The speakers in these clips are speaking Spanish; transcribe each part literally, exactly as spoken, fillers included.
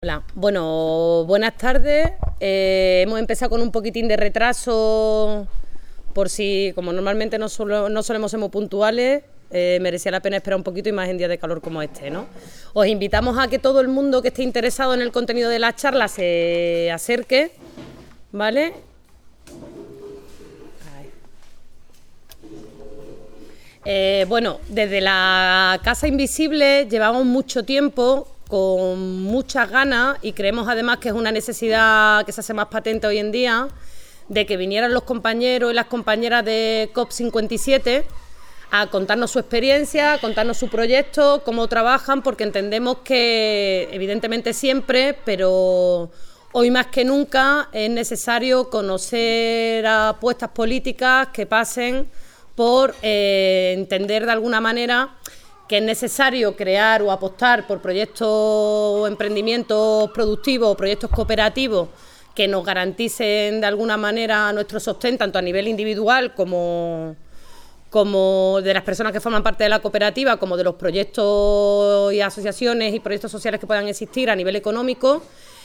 Hola, bueno, buenas tardes. Eh, hemos empezado con un poquitín de retraso, por si, como normalmente no, solo, no solemos ser muy puntuales, eh, merecía la pena esperar un poquito y más en días de calor como este, ¿no? Os invitamos a que todo el mundo que esté interesado en el contenido de la charla se acerque, ¿vale? Eh, bueno, desde la Casa Invisible llevamos mucho tiempo con muchas ganas y creemos además que es una necesidad que se hace más patente hoy en día de que vinieran los compañeros y las compañeras de COP cincuenta y siete a contarnos su experiencia, a contarnos su proyecto, cómo trabajan, porque entendemos que evidentemente siempre, pero hoy más que nunca es necesario conocer apuestas políticas que pasen por eh, entender de alguna manera que es necesario crear o apostar por proyectos o emprendimientos productivos o proyectos cooperativos que nos garanticen de alguna manera nuestro sostén, tanto a nivel individual como, como de las personas que forman parte de la cooperativa, como de los proyectos y asociaciones y proyectos sociales que puedan existir a nivel económico,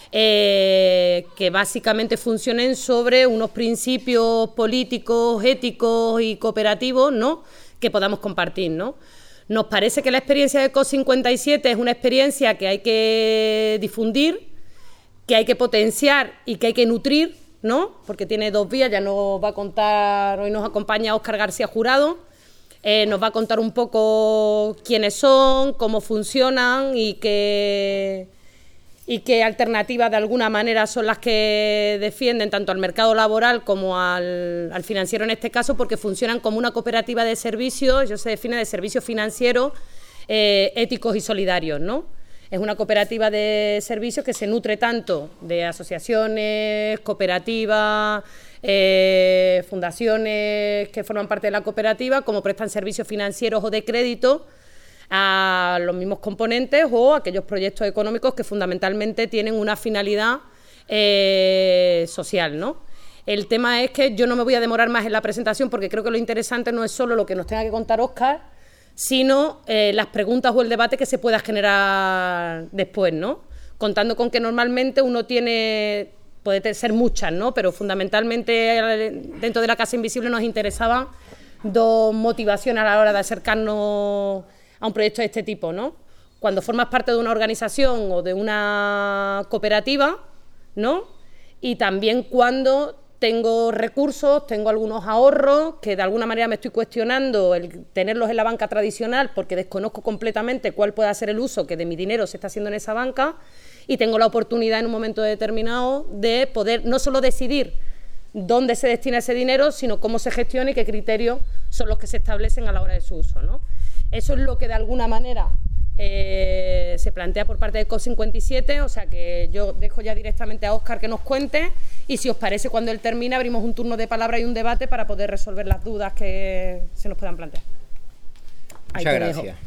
eh, que básicamente funcionen sobre unos principios políticos, éticos y cooperativos, ¿no?, que podamos compartir, ¿no? Nos parece que la experiencia de COP cincuenta y siete es una experiencia que hay que difundir, que hay que potenciar y que hay que nutrir, ¿no?, porque tiene dos vías. Ya nos va a contar, hoy nos acompaña Óscar García Jurado, eh, nos va a contar un poco quiénes son, cómo funcionan y qué, y qué alternativas de alguna manera son las que defienden tanto al mercado laboral como al, al financiero en este caso, porque funcionan como una cooperativa de servicios. Ellos se definen de servicios financieros eh, éticos y solidarios, ¿no? Es una cooperativa de servicios que se nutre tanto de asociaciones, cooperativas, eh, fundaciones que forman parte de la cooperativa, como prestan servicios financieros o de crédito a los mismos componentes o a aquellos proyectos económicos que fundamentalmente tienen una finalidad eh, social, ¿no? El tema es que yo no me voy a demorar más en la presentación, porque creo que lo interesante no es solo lo que nos tenga que contar Óscar, sino eh, las preguntas o el debate que se pueda generar después, ¿no? Contando con que normalmente uno tiene, puede ser muchas, ¿no?, pero fundamentalmente dentro de la Casa Invisible nos interesaban dos motivaciones a la hora de acercarnos a un proyecto de este tipo, ¿no? Cuando formas parte de una organización o de una cooperativa, ¿no?, y también cuando tengo recursos, tengo algunos ahorros que de alguna manera me estoy cuestionando el tenerlos en la banca tradicional porque desconozco completamente cuál puede ser el uso que de mi dinero se está haciendo en esa banca, y tengo la oportunidad en un momento determinado de poder no solo decidir dónde se destina ese dinero, sino cómo se gestiona y qué criterios son los que se establecen a la hora de su uso, ¿no? Eso es lo que de alguna manera eh, se plantea por parte de COP cincuenta y siete, o sea que yo dejo ya directamente a Óscar que nos cuente, y si os parece, cuando él termine abrimos un turno de palabra y un debate para poder resolver las dudas que se nos puedan plantear. Ahí Muchas gracias.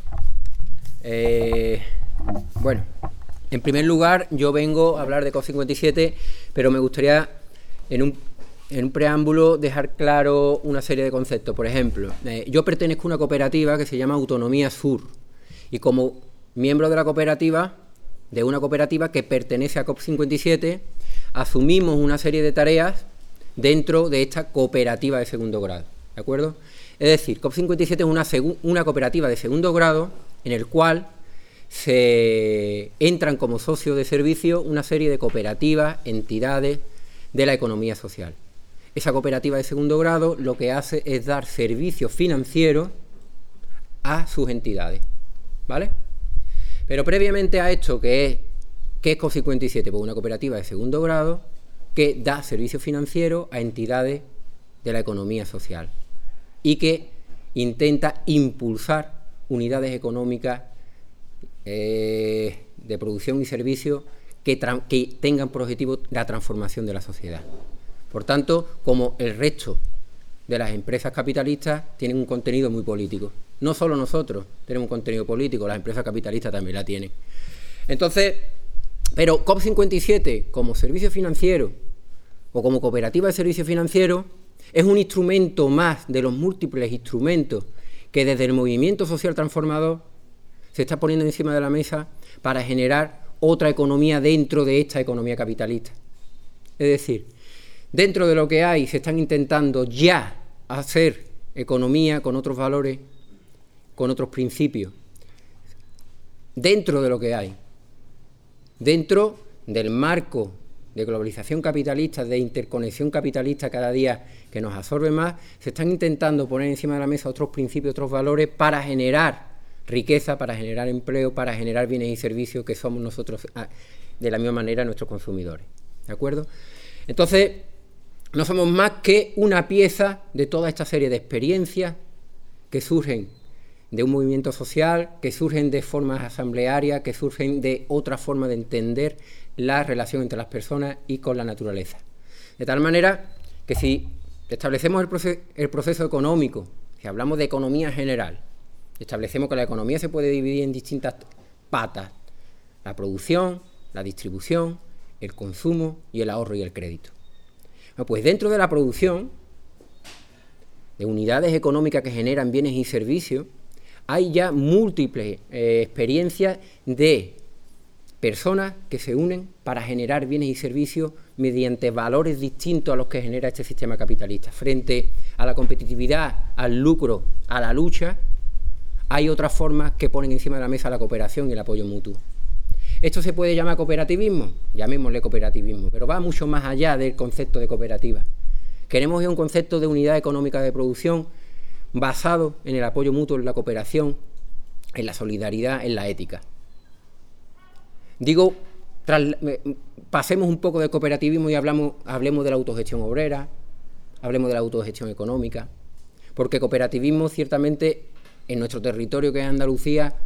Eh, bueno, en primer lugar yo vengo a hablar de COP cincuenta y siete, pero me gustaría en un En un preámbulo dejar claro una serie de conceptos. Por ejemplo, eh, yo pertenezco a una cooperativa que se llama Autonomía Sur, y como miembro de la cooperativa, de una cooperativa que pertenece a COP cincuenta y siete, asumimos una serie de tareas dentro de esta cooperativa de segundo grado, ¿de acuerdo? Es decir, COP cincuenta y siete es una, una cooperativa de segundo grado en el cual se entran como socios de servicio una serie de cooperativas, entidades de la economía social. Esa cooperativa de segundo grado lo que hace es dar servicios financieros a sus entidades, ¿vale? Pero previamente a esto, que es, ¿qué es COP cincuenta y siete? Pues una cooperativa de segundo grado que da servicios financieros a entidades de la economía social y que intenta impulsar unidades económicas eh, de producción y servicios que, que tengan por objetivo la transformación de la sociedad. Por tanto, como el resto de las empresas capitalistas, tienen un contenido muy político. No solo nosotros tenemos un contenido político, las empresas capitalistas también la tienen. Entonces, pero COP cincuenta y siete, como servicio financiero o como cooperativa de servicios financieros, es un instrumento más de los múltiples instrumentos que desde el movimiento social transformador se está poniendo encima de la mesa para generar otra economía dentro de esta economía capitalista. Es decir, dentro de lo que hay se están intentando ya hacer economía con otros valores, con otros principios, dentro de lo que hay, dentro del marco de globalización capitalista, de interconexión capitalista cada día que nos absorbe más, se están intentando poner encima de la mesa otros principios, otros valores para generar riqueza, para generar empleo, para generar bienes y servicios que somos nosotros de la misma manera nuestros consumidores. ¿De acuerdo? Entonces, no somos más que una pieza de toda esta serie de experiencias que surgen de un movimiento social, que surgen de formas asamblearias, que surgen de otra forma de entender la relación entre las personas y con la naturaleza. De tal manera que si establecemos el, proceso, el proceso económico, si hablamos de economía general, establecemos que la economía se puede dividir en distintas patas: la producción, la distribución, el consumo y el ahorro y el crédito. Bueno, pues dentro de la producción, de unidades económicas que generan bienes y servicios, hay ya múltiples eh, experiencias de personas que se unen para generar bienes y servicios mediante valores distintos a los que genera este sistema capitalista. Frente a la competitividad, al lucro, a la lucha, hay otras formas que ponen encima de la mesa la cooperación y el apoyo mutuo. ¿Esto se puede llamar cooperativismo? Llamémosle cooperativismo, pero va mucho más allá del concepto de cooperativa. Queremos un concepto de unidad económica de producción basado en el apoyo mutuo, en la cooperación, en la solidaridad, en la ética. Digo, tras, pasemos un poco del cooperativismo y hablamos, hablemos de la autogestión obrera, hablemos de la autogestión económica, porque cooperativismo ciertamente en nuestro territorio, que es Andalucía,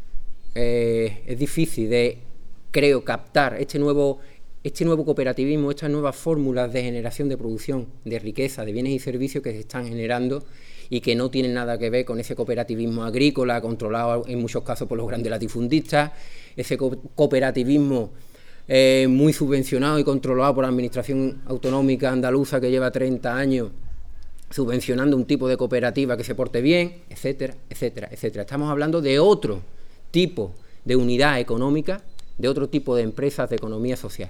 eh, es difícil de, creo, captar este nuevo, este nuevo cooperativismo, estas nuevas fórmulas de generación de producción, de riqueza, de bienes y servicios que se están generando y que no tienen nada que ver con ese cooperativismo agrícola controlado en muchos casos por los grandes latifundistas, ese co cooperativismo eh, muy subvencionado y controlado por la administración autonómica andaluza que lleva treinta años subvencionando un tipo de cooperativa que se porte bien, etcétera, etcétera, etcétera. Estamos hablando de otro tipo de unidad económica, de otro tipo de empresas de economía social.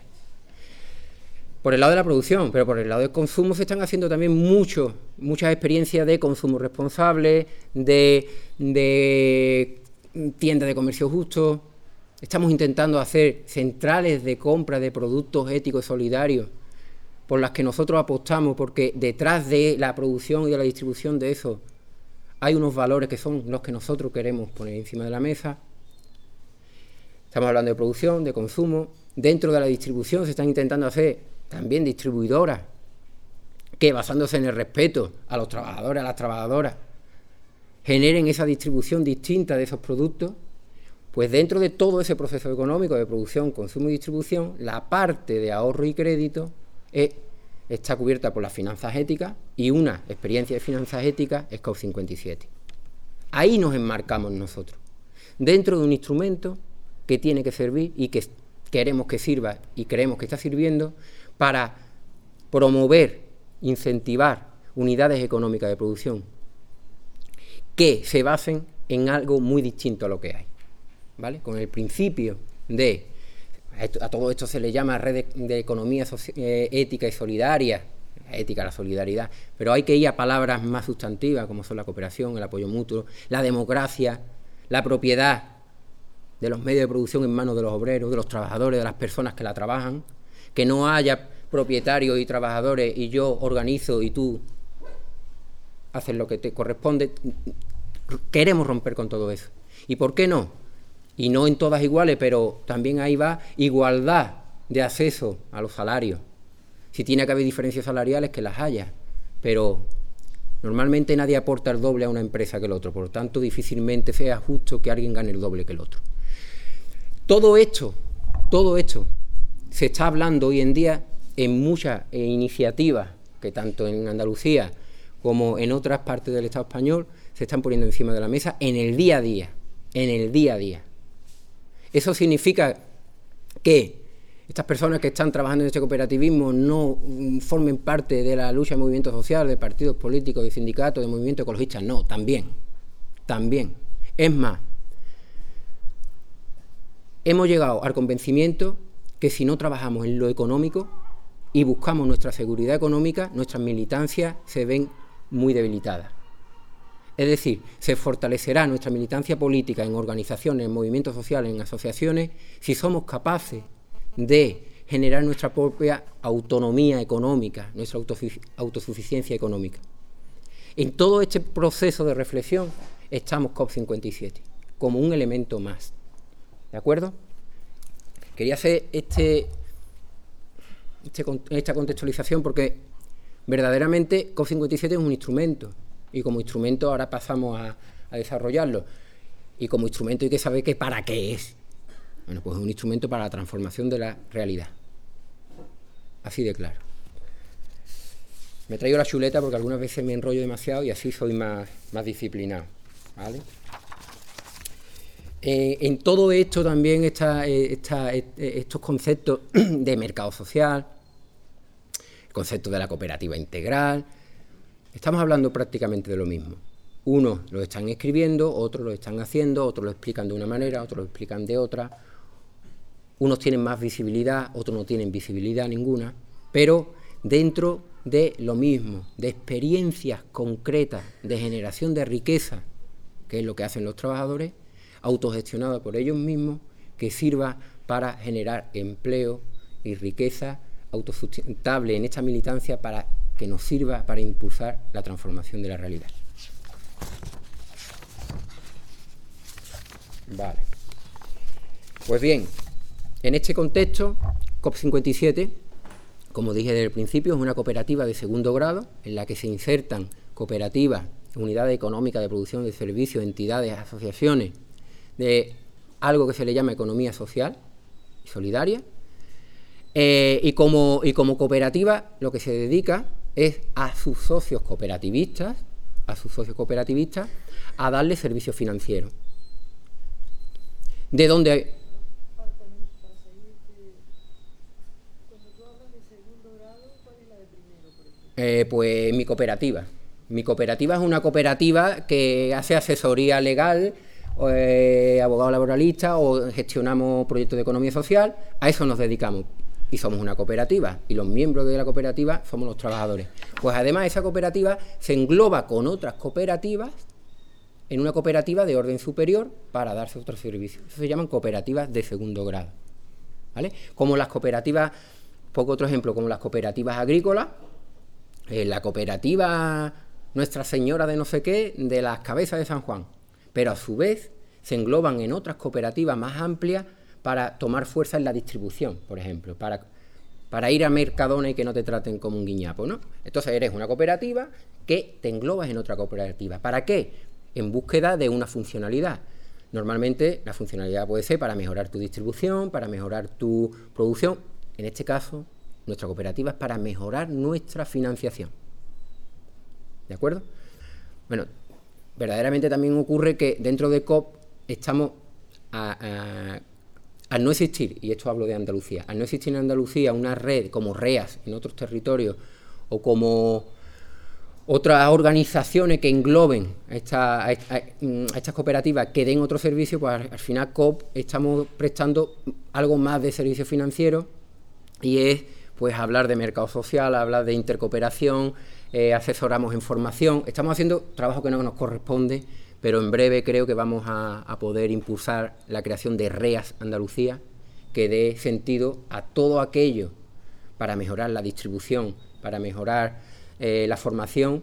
Por el lado de la producción, pero por el lado del consumo se están haciendo también mucho, muchas experiencias de consumo responsable, de, de tiendas de comercio justo. Estamos intentando hacer centrales de compra de productos éticos y solidarios por las que nosotros apostamos, porque detrás de la producción y de la distribución de eso hay unos valores que son los que nosotros queremos poner encima de la mesa. Estamos hablando de producción, de consumo. Dentro de la distribución se están intentando hacer también distribuidoras que, basándose en el respeto a los trabajadores, a las trabajadoras, generen esa distribución distinta de esos productos. Pues dentro de todo ese proceso económico de producción, consumo y distribución, la parte de ahorro y crédito es, está cubierta por las finanzas éticas, y una experiencia de finanzas éticas es COP cincuenta y siete. Ahí nos enmarcamos nosotros, dentro de un instrumento que tiene que servir y que queremos que sirva y creemos que está sirviendo para promover, incentivar unidades económicas de producción que se basen en algo muy distinto a lo que hay, ¿vale? Con el principio de, a todo esto se le llama red de, de economía eh, ética y solidaria, la ética, la solidaridad, pero hay que ir a palabras más sustantivas como son la cooperación, el apoyo mutuo, la democracia, la propiedad de los medios de producción en manos de los obreros, de los trabajadores, de las personas que la trabajan, que no haya propietarios y trabajadores y yo organizo y tú haces lo que te corresponde. Queremos romper con todo eso. ¿Y por qué no? Y no en todas iguales, pero también ahí va igualdad de acceso a los salarios. Si tiene que haber diferencias salariales, que las haya, pero normalmente nadie aporta el doble a una empresa que el otro, por lo tanto difícilmente sea justo que alguien gane el doble que el otro. Todo esto, todo esto se está hablando hoy en día en muchas eh, iniciativas que tanto en Andalucía como en otras partes del Estado español se están poniendo encima de la mesa en el día a día, en el día a día. Eso significa que estas personas que están trabajando en este cooperativismo no formen parte de la lucha de movimientos sociales, de partidos políticos, de sindicatos, de movimientos ecologistas. No, también, también. Es más, hemos llegado al convencimiento que si no trabajamos en lo económico y buscamos nuestra seguridad económica, nuestras militancias se ven muy debilitadas. Es decir, se fortalecerá nuestra militancia política en organizaciones, en movimientos sociales, en asociaciones, si somos capaces de generar nuestra propia autonomía económica, nuestra autosuficiencia económica. En todo este proceso de reflexión estamos COP cincuenta y siete, como un elemento más. ¿De acuerdo? Quería hacer este, este, esta contextualización porque verdaderamente COP cincuenta y siete es un instrumento, y como instrumento ahora pasamos a, a desarrollarlo. Y como instrumento hay que saber que para qué es. Bueno, pues es un instrumento para la transformación de la realidad. Así de claro. Me traigo la chuleta porque algunas veces me enrollo demasiado y así soy más, más disciplinado, ¿vale? Eh, en todo esto también está, eh, está, eh, estos conceptos de mercado social, el concepto de la cooperativa integral, estamos hablando prácticamente de lo mismo. Unos lo están escribiendo, otros lo están haciendo, otros lo explican de una manera, otros lo explican de otra. Unos tienen más visibilidad, otros no tienen visibilidad ninguna, pero dentro de lo mismo, de experiencias concretas de generación de riqueza, que es lo que hacen los trabajadores, autogestionada por ellos mismos, que sirva para generar empleo y riqueza autosustentable en esta militancia para que nos sirva para impulsar la transformación de la realidad. Vale. Pues bien, en este contexto, COP cincuenta y siete, como dije desde el principio, es una cooperativa de segundo grado en la que se insertan cooperativas, unidades económicas de producción de servicios, entidades, asociaciones, de algo que se le llama economía social y solidaria, eh, y, como, y como cooperativa lo que se dedica es a sus socios cooperativistas, a sus socios cooperativistas, a darle servicios financieros. De donde... Eh, pues mi cooperativa. Mi cooperativa es una cooperativa que hace asesoría legal, eh, abogado laboralista, o gestionamos proyectos de economía social. A eso nos dedicamos y somos una cooperativa, y los miembros de la cooperativa somos los trabajadores. Pues además esa cooperativa se engloba con otras cooperativas en una cooperativa de orden superior para darse otros servicios. Eso se llaman cooperativas de segundo grado, ¿vale? Como las cooperativas, pongo otro ejemplo, como las cooperativas agrícolas, eh, la cooperativa Nuestra Señora de no sé qué, de las Cabezas de San Juan, pero a su vez se engloban en otras cooperativas más amplias para tomar fuerza en la distribución, por ejemplo, para, para ir a Mercadona y que no te traten como un guiñapo, ¿no? Entonces eres una cooperativa que te englobas en otra cooperativa. ¿Para qué? En búsqueda de una funcionalidad. Normalmente la funcionalidad puede ser para mejorar tu distribución, para mejorar tu producción. En este caso, nuestra cooperativa es para mejorar nuestra financiación. ¿De acuerdo? Bueno, verdaderamente también ocurre que dentro de COP estamos a, a, al no existir, y esto hablo de Andalucía, al no existir en Andalucía una red como REAS en otros territorios o como otras organizaciones que engloben a, esta, a, a, a estas cooperativas que den otro servicio, pues al, al final COP estamos prestando algo más de servicio financiero, y es pues hablar de mercado social, hablar de intercooperación, eh, asesoramos en formación. Estamos haciendo trabajo que no nos corresponde, pero en breve creo que vamos a, a poder impulsar la creación de REAS Andalucía, que dé sentido a todo aquello para mejorar la distribución, para mejorar eh, la formación,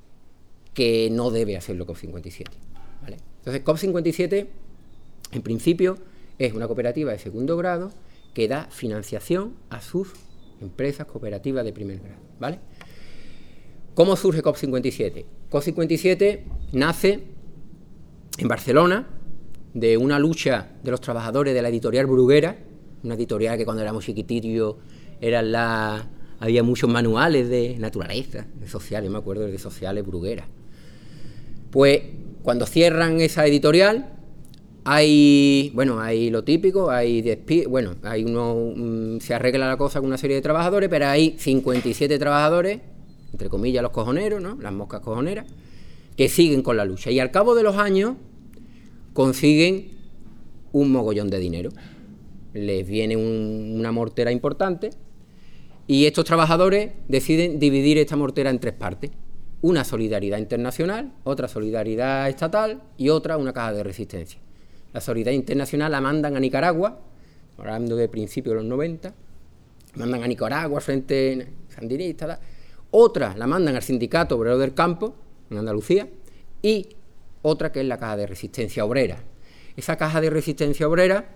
que no debe hacerlo COP cincuenta y siete, ¿vale? Entonces, COP cincuenta y siete, en principio, es una cooperativa de segundo grado que da financiación a sus empresas cooperativas de primer grado, ¿vale? ¿Cómo surge COP cincuenta y siete? COP cincuenta y siete nace en Barcelona de una lucha de los trabajadores de la editorial Bruguera, una editorial que cuando éramos chiquititos eran la, había muchos manuales de naturaleza, de sociales, me acuerdo de sociales Bruguera. Pues cuando cierran esa editorial, hay, bueno, hay lo típico, hay despido, bueno, hay uno, um, se arregla la cosa con una serie de trabajadores, pero hay cincuenta y siete trabajadores, entre comillas los cojoneros, ¿no?, las moscas cojoneras, que siguen con la lucha, y al cabo de los años consiguen un mogollón de dinero, les viene un, una mortera importante y estos trabajadores deciden dividir esta mortera en tres partes. Una solidaridad internacional, otra solidaridad estatal y otra una caja de resistencia. La solidaridad internacional la mandan a Nicaragua, hablando de principios de los noventa, mandan a Nicaragua frente sandinista, otra la mandan al Sindicato Obrero del Campo, en Andalucía, y otra que es la caja de resistencia obrera. Esa caja de resistencia obrera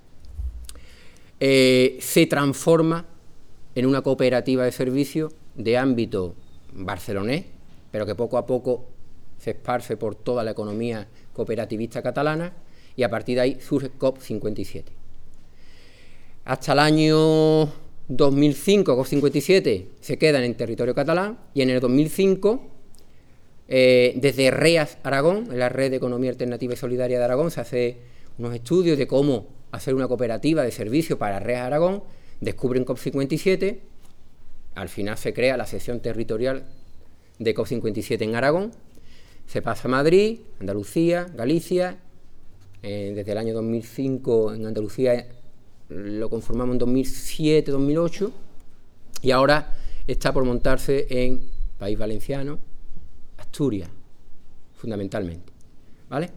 eh, se transforma en una cooperativa de servicios de ámbito barcelonés, pero que poco a poco se esparce por toda la economía cooperativista catalana, y a partir de ahí surge COP cincuenta y siete. Hasta el año dos mil cinco, COP cincuenta y siete se quedan en territorio catalán, y en el dos mil cinco, eh, desde REAS Aragón, en la Red de Economía Alternativa y Solidaria de Aragón, se hace unos estudios de cómo hacer una cooperativa de servicio para REAS Aragón, descubren COP cincuenta y siete, al final se crea la sección territorial de COP cincuenta y siete en Aragón, se pasa a Madrid, Andalucía, Galicia, eh, desde el año dos mil cinco en Andalucía lo conformamos en dos mil siete, dos mil ocho, y ahora está por montarse en País Valenciano, Asturias, fundamentalmente, ¿vale?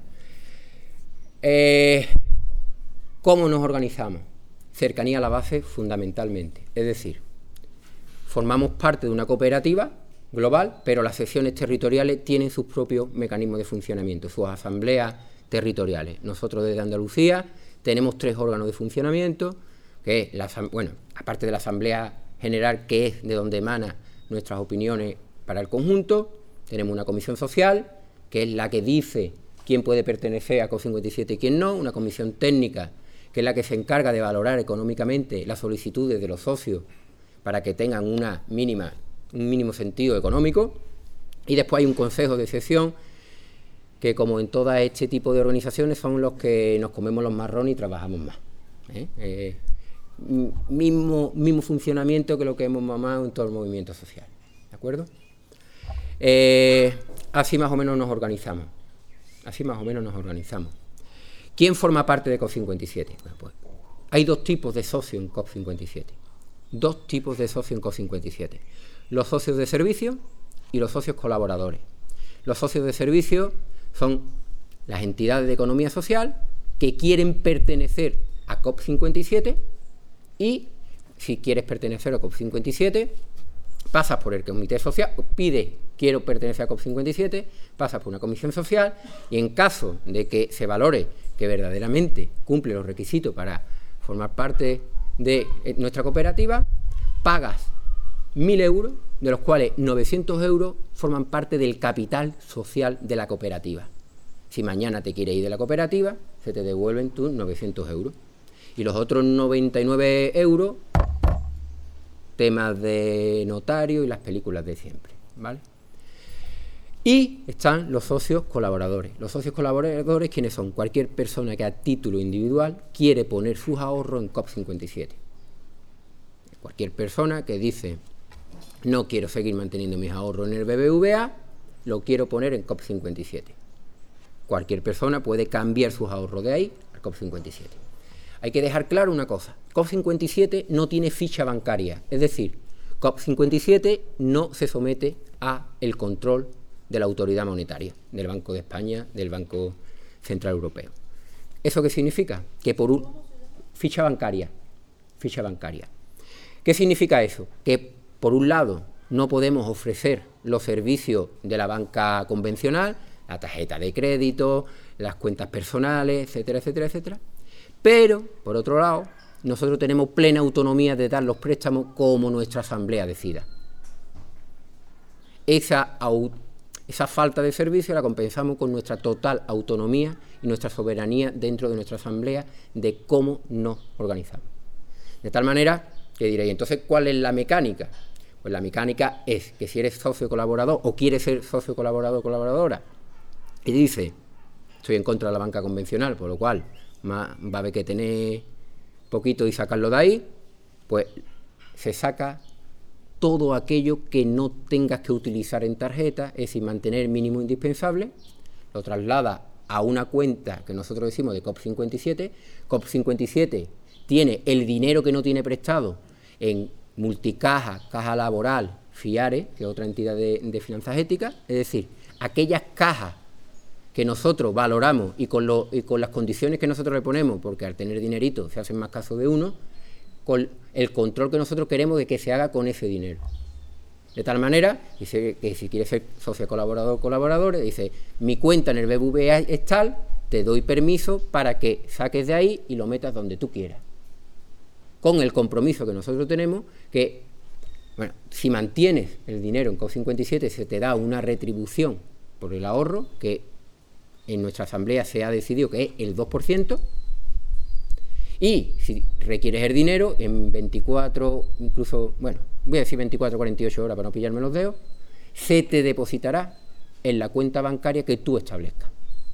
Eh, ¿Cómo nos organizamos? Cercanía a la base, fundamentalmente, es decir, formamos parte de una cooperativa global, pero las secciones territoriales tienen sus propios mecanismos de funcionamiento, sus asambleas territoriales. Nosotros desde Andalucía tenemos tres órganos de funcionamiento, que es, la, bueno, aparte de la Asamblea General, que es de donde emanan nuestras opiniones para el conjunto, tenemos una comisión social, que es la que dice quién puede pertenecer a COP cincuenta y siete y quién no, una comisión técnica, que es la que se encarga de valorar económicamente las solicitudes de los socios para que tengan una mínima un mínimo sentido económico, y después hay un consejo de sección que, como en todo este tipo de organizaciones, son los que nos comemos los marrones y trabajamos más. ¿eh? Eh, mismo, mismo funcionamiento que lo que hemos mamado en todo el movimiento social. ¿De acuerdo? Eh, así más o menos nos organizamos. Así más o menos nos organizamos. ¿Quién forma parte de COP cincuenta y siete? Bueno, pues, hay dos tipos de socios en COP cincuenta y siete. Dos tipos de socios en COP cincuenta y siete. Los socios de servicio y los socios colaboradores. Los socios de servicio son las entidades de economía social que quieren pertenecer a COP cincuenta y siete, y si quieres pertenecer a COP cincuenta y siete, pasas por el comité social, pides quiero pertenecer a COP cincuenta y siete, pasas por una comisión social, y en caso de que se valore que verdaderamente cumple los requisitos para formar parte de nuestra cooperativa, pagas mil euros, de los cuales novecientos euros forman parte del capital social de la cooperativa. Si mañana te quieres ir de la cooperativa, se te devuelven tus novecientos euros. Y los otros noventa y nueve euros, temas de notario y las películas de siempre, ¿vale? Y están los socios colaboradores. Los socios colaboradores, ¿quiénes son? Cualquier persona que a título individual quiere poner sus ahorros en COP cincuenta y siete. Cualquier persona que dice, no quiero seguir manteniendo mis ahorros en el B B V A, lo quiero poner en COP cincuenta y siete. Cualquier persona puede cambiar sus ahorros de ahí al COP cincuenta y siete. Hay que dejar claro una cosa, COP cincuenta y siete no tiene ficha bancaria, es decir, COP cincuenta y siete no se somete a el control de la autoridad monetaria, del Banco de España, del Banco Central Europeo. ¿Eso qué significa? Que por un... ficha bancaria, ficha bancaria. ¿Qué significa eso? Que por un lado no podemos ofrecer los servicios de la banca convencional, la tarjeta de crédito, las cuentas personales, etcétera, etcétera, etcétera. Pero, por otro lado, nosotros tenemos plena autonomía de dar los préstamos como nuestra asamblea decida. Esa, esa falta de servicio la compensamos con nuestra total autonomía y nuestra soberanía dentro de nuestra asamblea de cómo nos organizamos. De tal manera que diréis, entonces, ¿cuál es la mecánica? Pues la mecánica es que si eres socio colaborador o quieres ser socio colaborador o colaboradora y dice, estoy en contra de la banca convencional, por lo cual más va a haber que tener poquito y sacarlo de ahí, pues se saca todo aquello que no tengas que utilizar en tarjeta, es decir, mantener el mínimo indispensable, lo traslada a una cuenta que nosotros decimos de COP cincuenta y siete. COP cincuenta y siete tiene el dinero que no tiene prestado en multicaja, caja laboral, FIARE, que es otra entidad de, de finanzas éticas, es decir, aquellas cajas que nosotros valoramos y con, lo, y con las condiciones que nosotros le ponemos, porque al tener dinerito se hacen más caso de uno, con el control que nosotros queremos de que se haga con ese dinero. De tal manera, dice que si quieres ser socio colaborador o colaborador, dice, mi cuenta en el B B V A es tal, te doy permiso para que saques de ahí y lo metas donde tú quieras. Con el compromiso que nosotros tenemos, que, bueno, si mantienes el dinero en C O P cincuenta y siete, se te da una retribución por el ahorro, que en nuestra asamblea se ha decidido que es el dos por ciento, y si requieres el dinero, en veinticuatro, incluso, bueno, voy a decir veinticuatro a cuarenta y ocho horas para no pillarme los dedos, se te depositará en la cuenta bancaria que tú establezcas.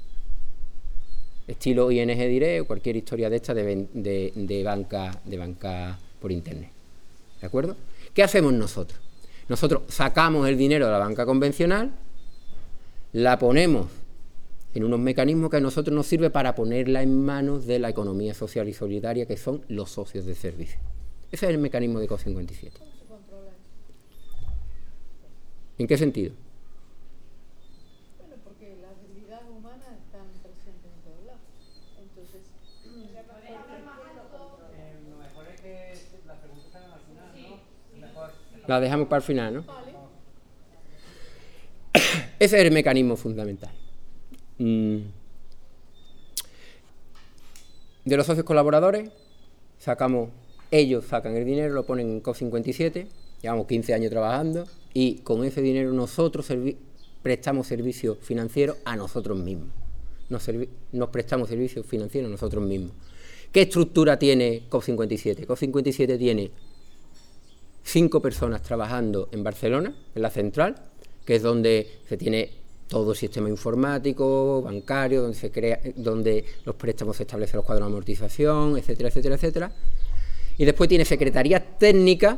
Estilo I N G Direct o cualquier historia de esta de, de, de, banca, de banca por internet. ¿De acuerdo? ¿Qué hacemos nosotros? Nosotros sacamos el dinero de la banca convencional, la ponemos en unos mecanismos que a nosotros nos sirve para ponerla en manos de la economía social y solidaria, que son los socios de servicio. Ese es el mecanismo de C O P cincuenta y siete. ¿Cómo se controla eso? ¿En qué sentido? Bueno, porque las debilidades humanas están presentes en todos lados. Entonces, lo mejor es que las preguntas están al final, ¿no? Mejor. La dejamos para el final, ¿no? vale. Ese es el mecanismo fundamental. Mm. De los socios colaboradores, sacamos, ellos sacan el dinero, lo ponen en C O P cincuenta y siete, llevamos quince años trabajando, y con ese dinero nosotros servi prestamos servicios financieros a nosotros mismos. Nos, nos prestamos servicios financieros a nosotros mismos. ¿Qué estructura tiene C O P cincuenta y siete? C O P cincuenta y siete tiene cinco personas trabajando en Barcelona, en la central, que es donde se tiene todo el sistema informático, bancario, donde se crea, donde los préstamos se establecen los cuadros de amortización, etcétera, etcétera, etcétera. Y después tiene secretarías técnicas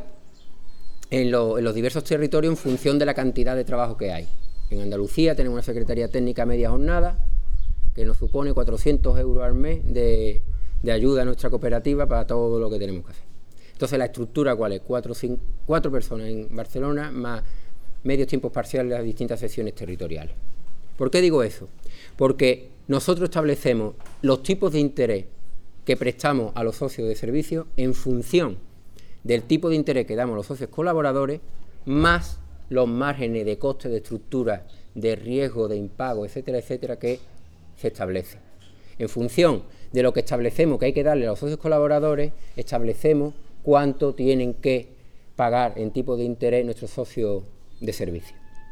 en, lo, en los diversos territorios en función de la cantidad de trabajo que hay. En Andalucía tenemos una secretaría técnica media jornada que nos supone cuatrocientos euros al mes de, de ayuda a nuestra cooperativa para todo lo que tenemos que hacer. Entonces, la estructura, ¿cuál es? Cuatro, cinco, cuatro personas en Barcelona más medios tiempos parciales de las distintas secciones territoriales. ¿Por qué digo eso? Porque nosotros establecemos los tipos de interés que prestamos a los socios de servicio en función del tipo de interés que damos a los socios colaboradores, más los márgenes de coste, de estructura, de riesgo, de impago, etcétera, etcétera, que se establecen. En función de lo que establecemos que hay que darle a los socios colaboradores, establecemos cuánto tienen que pagar en tipo de interés nuestros socios de servicio.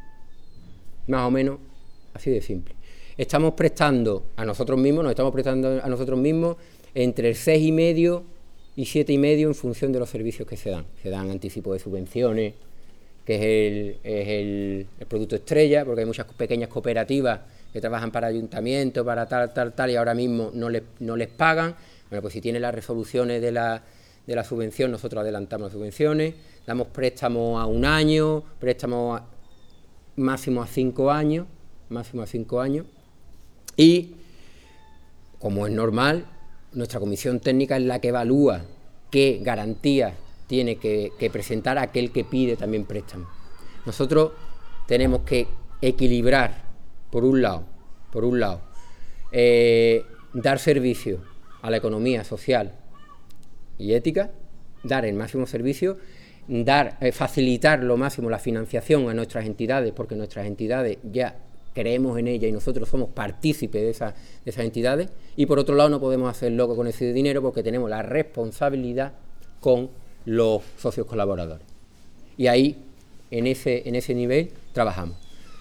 Más o menos así de simple. Estamos prestando a nosotros mismos, nos estamos prestando a nosotros mismos entre el seis y medio y siete y medio en función de los servicios que se dan. Se dan anticipos de subvenciones, que es el, es el, el producto estrella, porque hay muchas pequeñas cooperativas que trabajan para ayuntamientos, para tal, tal, tal, y ahora mismo no les, no les pagan. Bueno, pues si tienen las resoluciones de la, de la subvención, nosotros adelantamos las subvenciones, damos préstamos a un año, préstamos a, máximo a cinco años, máximo a cinco años, y, como es normal, nuestra comisión técnica es la que evalúa qué garantías tiene que, que presentar aquel que pide también préstamo. Nosotros tenemos que equilibrar, por un lado, por un lado, eh, dar servicio a la economía social y ética, dar el máximo servicio, dar, eh, facilitar lo máximo la financiación a nuestras entidades, porque nuestras entidades ya creemos en ellas y nosotros somos partícipes de, esa, de esas entidades, y por otro lado no podemos hacer loco con ese dinero porque tenemos la responsabilidad con los socios colaboradores. Y ahí, en ese, en ese nivel, trabajamos.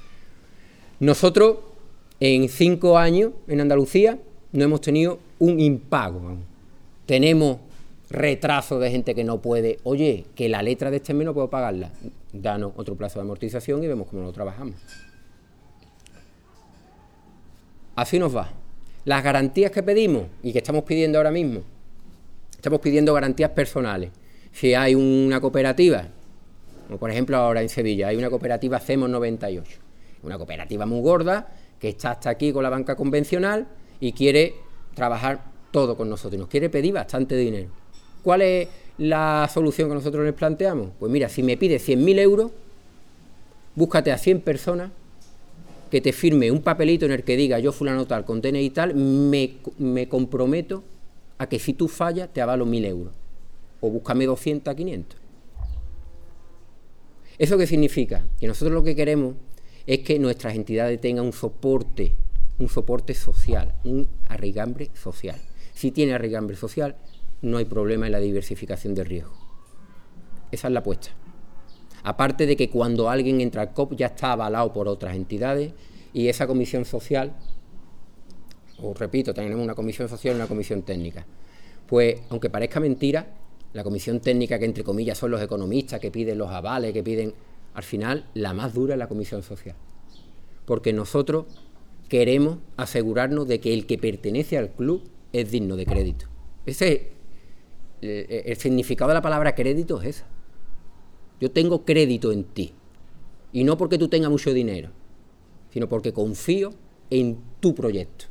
Nosotros, en cinco años en Andalucía, no hemos tenido un impago. Tenemos retraso de gente que no puede, oye, que la letra de este mes no puedo pagarla, danos otro plazo de amortización y vemos cómo lo trabajamos. Así nos va. Las garantías que pedimos y que estamos pidiendo ahora mismo, estamos pidiendo garantías personales. Si hay una cooperativa, como por ejemplo ahora en Sevilla, hay una cooperativa CEMOS noventa y ocho, una cooperativa muy gorda que está hasta aquí con la banca convencional y quiere trabajar todo con nosotros y nos quiere pedir bastante dinero. ¿cuál es la solución que nosotros les planteamos? Pues mira, si me pides cien mil euros, búscate a cien personas que te firme un papelito en el que diga yo fulano tal, con D N I tal, me, me comprometo a que si tú fallas te avalo mil euros. O búscame doscientos, quinientos. ¿Eso qué significa? Que nosotros lo que queremos es que nuestras entidades tengan un soporte, un soporte social, un arraigambre social. Si tiene arraigambre social, no hay problema en la diversificación de riesgo. Esa es la apuesta. Aparte de que cuando alguien entra al C O P ya está avalado por otras entidades y esa comisión social, os repito, tenemos una comisión social y una comisión técnica. Pues, aunque parezca mentira, la comisión técnica, que entre comillas son los economistas que piden los avales, que piden, al final, la más dura es la comisión social. Porque nosotros queremos asegurarnos de que el que pertenece al club es digno de crédito. Ese es el, el significado de la palabra crédito, es esa. Yo tengo crédito en ti. Y no porque tú tengas mucho dinero, sino porque confío en tu proyecto.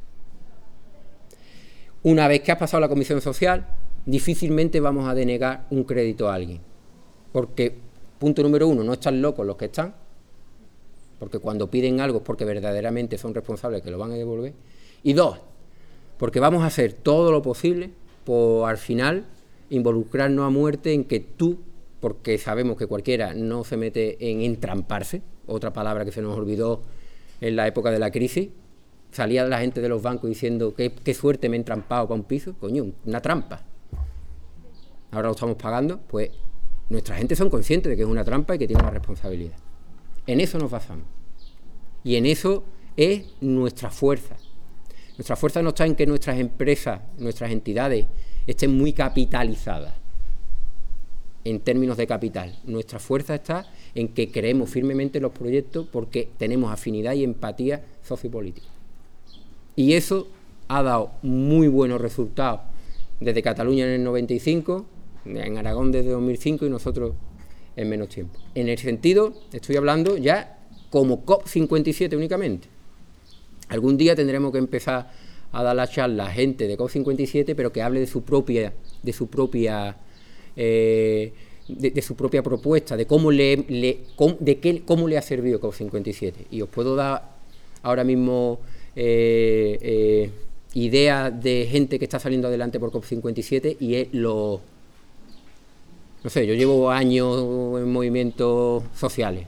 Una vez que has pasado la comisión social, difícilmente vamos a denegar un crédito a alguien. Porque, punto número uno, no están locos los que están, porque cuando piden algo es porque verdaderamente son responsables que lo van a devolver. Y dos, porque vamos a hacer todo lo posible por, al final, involucrarnos a muerte en que tú, porque sabemos que cualquiera no se mete en entramparse, otra palabra que se nos olvidó en la época de la crisis, salía la gente de los bancos diciendo qué, qué suerte me he entrampado para un piso, coño, una trampa. Ahora lo estamos pagando, pues nuestra gente son conscientes de que es una trampa y que tiene una responsabilidad. En eso nos basamos. Y en eso es nuestra fuerza. Nuestra fuerza no está en que nuestras empresas, nuestras entidades estén muy capitalizadas en términos de capital. Nuestra fuerza está en que creemos firmemente en los proyectos porque tenemos afinidad y empatía sociopolítica. Y eso ha dado muy buenos resultados desde Cataluña en el noventa y cinco, en Aragón desde dos mil cinco y nosotros en menos tiempo. En el sentido, estoy hablando ya como COP cincuenta y siete únicamente. Algún día tendremos que empezar a dar la charla a gente de COP cincuenta y siete, pero que hable de su propia, de su propia, eh, de, de su propia propuesta, de cómo le, le cómo, de qué, cómo le ha servido COP cincuenta y siete. Y os puedo dar ahora mismo eh, eh, ideas de gente que está saliendo adelante por COP cincuenta y siete y es lo... No sé, yo llevo años en movimientos sociales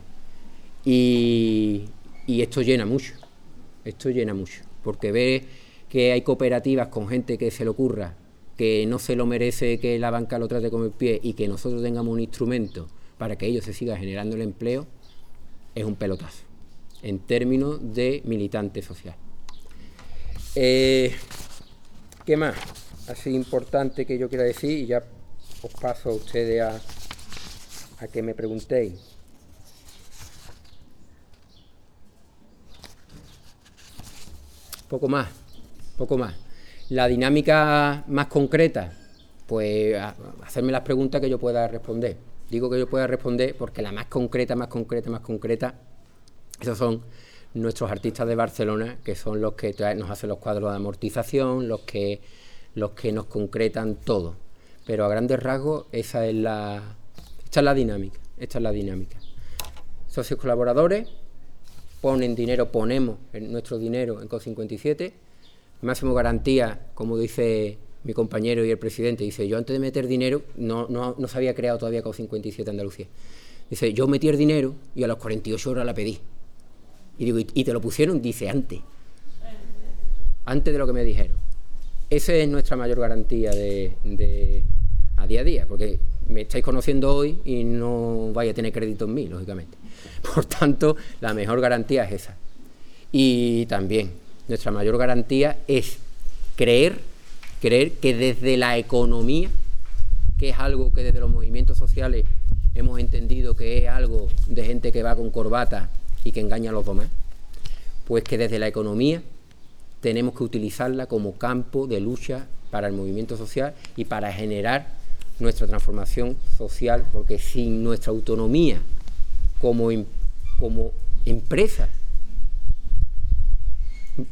y, y esto llena mucho, esto llena mucho, porque ve que hay cooperativas con gente que se le ocurra, que no se lo merece que la banca lo trate con el pie y que nosotros tengamos un instrumento para que ellos se siga generando el empleo, es un pelotazo, en términos de militante social. Eh, ¿Qué más? Así importante que yo quiera decir y ya os paso a ustedes a, a que me preguntéis. Poco más, poco más. La dinámica más concreta, pues a, a hacerme las preguntas que yo pueda responder. Digo que yo pueda responder porque la más concreta, más concreta, más concreta, esos son nuestros artistas de Barcelona, que son los que nos hacen los cuadros de amortización, los que, los que nos concretan todo. Pero a grandes rasgos esa es la, esta es la dinámica, esta es la dinámica. Socios colaboradores ponen dinero, ponemos nuestro dinero en COP cincuenta y siete, máximo garantía, como dice mi compañero y el presidente, dice, yo antes de meter dinero, no, no, no se había creado todavía COP cincuenta y siete Andalucía, dice, yo metí el dinero y a las cuarenta y ocho horas la pedí. Y digo, ¿y te lo pusieron? Dice, antes, antes de lo que me dijeron. Esa es nuestra mayor garantía de, de a día a día, porque me estáis conociendo hoy y no vais a tener crédito en mí, lógicamente. Por tanto, la mejor garantía es esa. Y también, nuestra mayor garantía es creer, creer que desde la economía, que es algo que desde los movimientos sociales hemos entendido que es algo de gente que va con corbata y que engaña a los demás, pues que desde la economía tenemos que utilizarla como campo de lucha para el movimiento social y para generar nuestra transformación social, porque sin nuestra autonomía como, como empresa,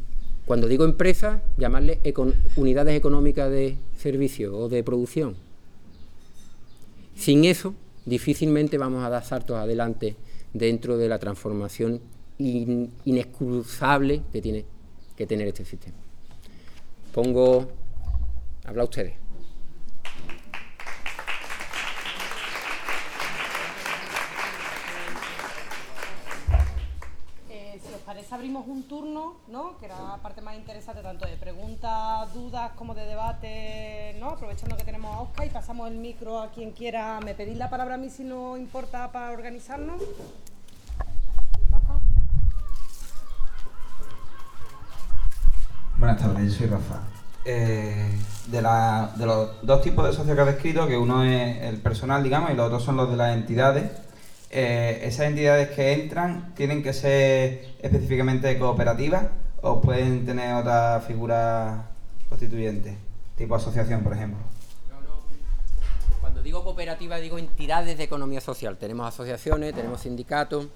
cuando digo empresa, llamarle econ, unidades económicas de servicio o de producción, Sin eso, difícilmente vamos a dar saltos adelante dentro de la transformación in, inexcusable que tiene que tener este sistema. Pongo... Habla ustedes. Eh, si os parece, abrimos un turno, ¿no? Que era la parte más interesante, tanto de preguntas, dudas, como de debate, ¿no? Aprovechando que tenemos a Óscar, y pasamos el micro a quien quiera. ¿Me pedís la palabra a mí si no importa para organizarnos? Rafa. Buenas tardes, yo soy Rafa. Eh, de, la, de los dos tipos de socios que has descrito, que uno es el personal, digamos, y los otros son los de las entidades, eh, ¿esas entidades que entran tienen que ser específicamente cooperativas o pueden tener otra figura constituyente, tipo asociación, por ejemplo? No, no. Cuando digo cooperativa, digo entidades de economía social. Tenemos asociaciones, tenemos sindicatos.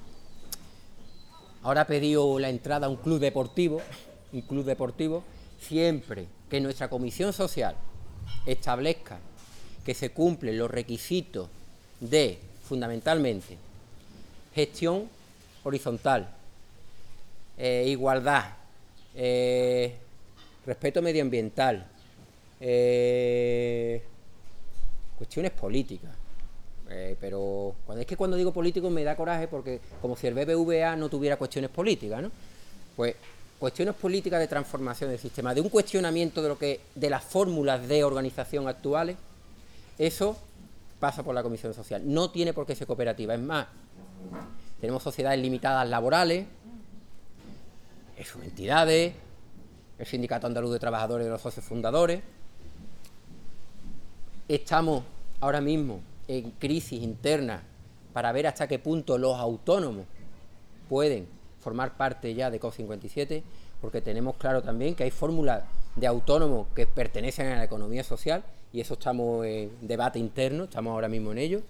Ahora ha pedido la entrada a un club deportivo, un club deportivo, siempre que nuestra comisión social establezca que se cumplen los requisitos de, fundamentalmente, gestión horizontal, eh, igualdad, eh, respeto medioambiental, eh, cuestiones políticas. Eh, pero cuando, es que cuando digo político me da coraje porque como si el B B V A no tuviera cuestiones políticas, ¿no? Pues cuestiones políticas de transformación del sistema, de un cuestionamiento de lo que de las fórmulas de organización actuales, eso pasa por la comisión social. No tiene por qué ser cooperativa. Es más, tenemos sociedades limitadas laborales, sus entidades, el Sindicato Andaluz de Trabajadores de los Socios Fundadores. Estamos ahora mismo en crisis interna para ver hasta qué punto los autónomos pueden formar parte ya de C O P cincuenta y siete, porque tenemos claro también que hay fórmulas de autónomos que pertenecen a la economía social, y eso estamos en debate interno, estamos ahora mismo en ello.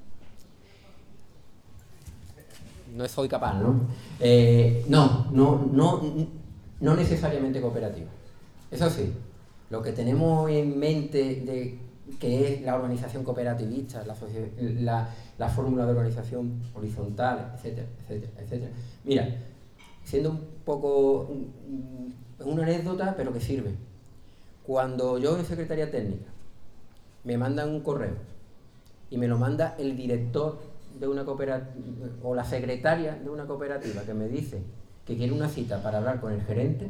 No soy capaz, ¿no? Eh, no, no, no, no necesariamente cooperativa. Eso sí, lo que tenemos en mente de que es la organización cooperativista, la, la, la fórmula de organización horizontal, etcétera, etcétera, etcétera. Mira, siendo un poco una anécdota, pero que sirve. Cuando yo en Secretaría Técnica me mandan un correo y me lo manda el director de una cooperativa o la secretaria de una cooperativa que me dice que quiere una cita para hablar con el gerente,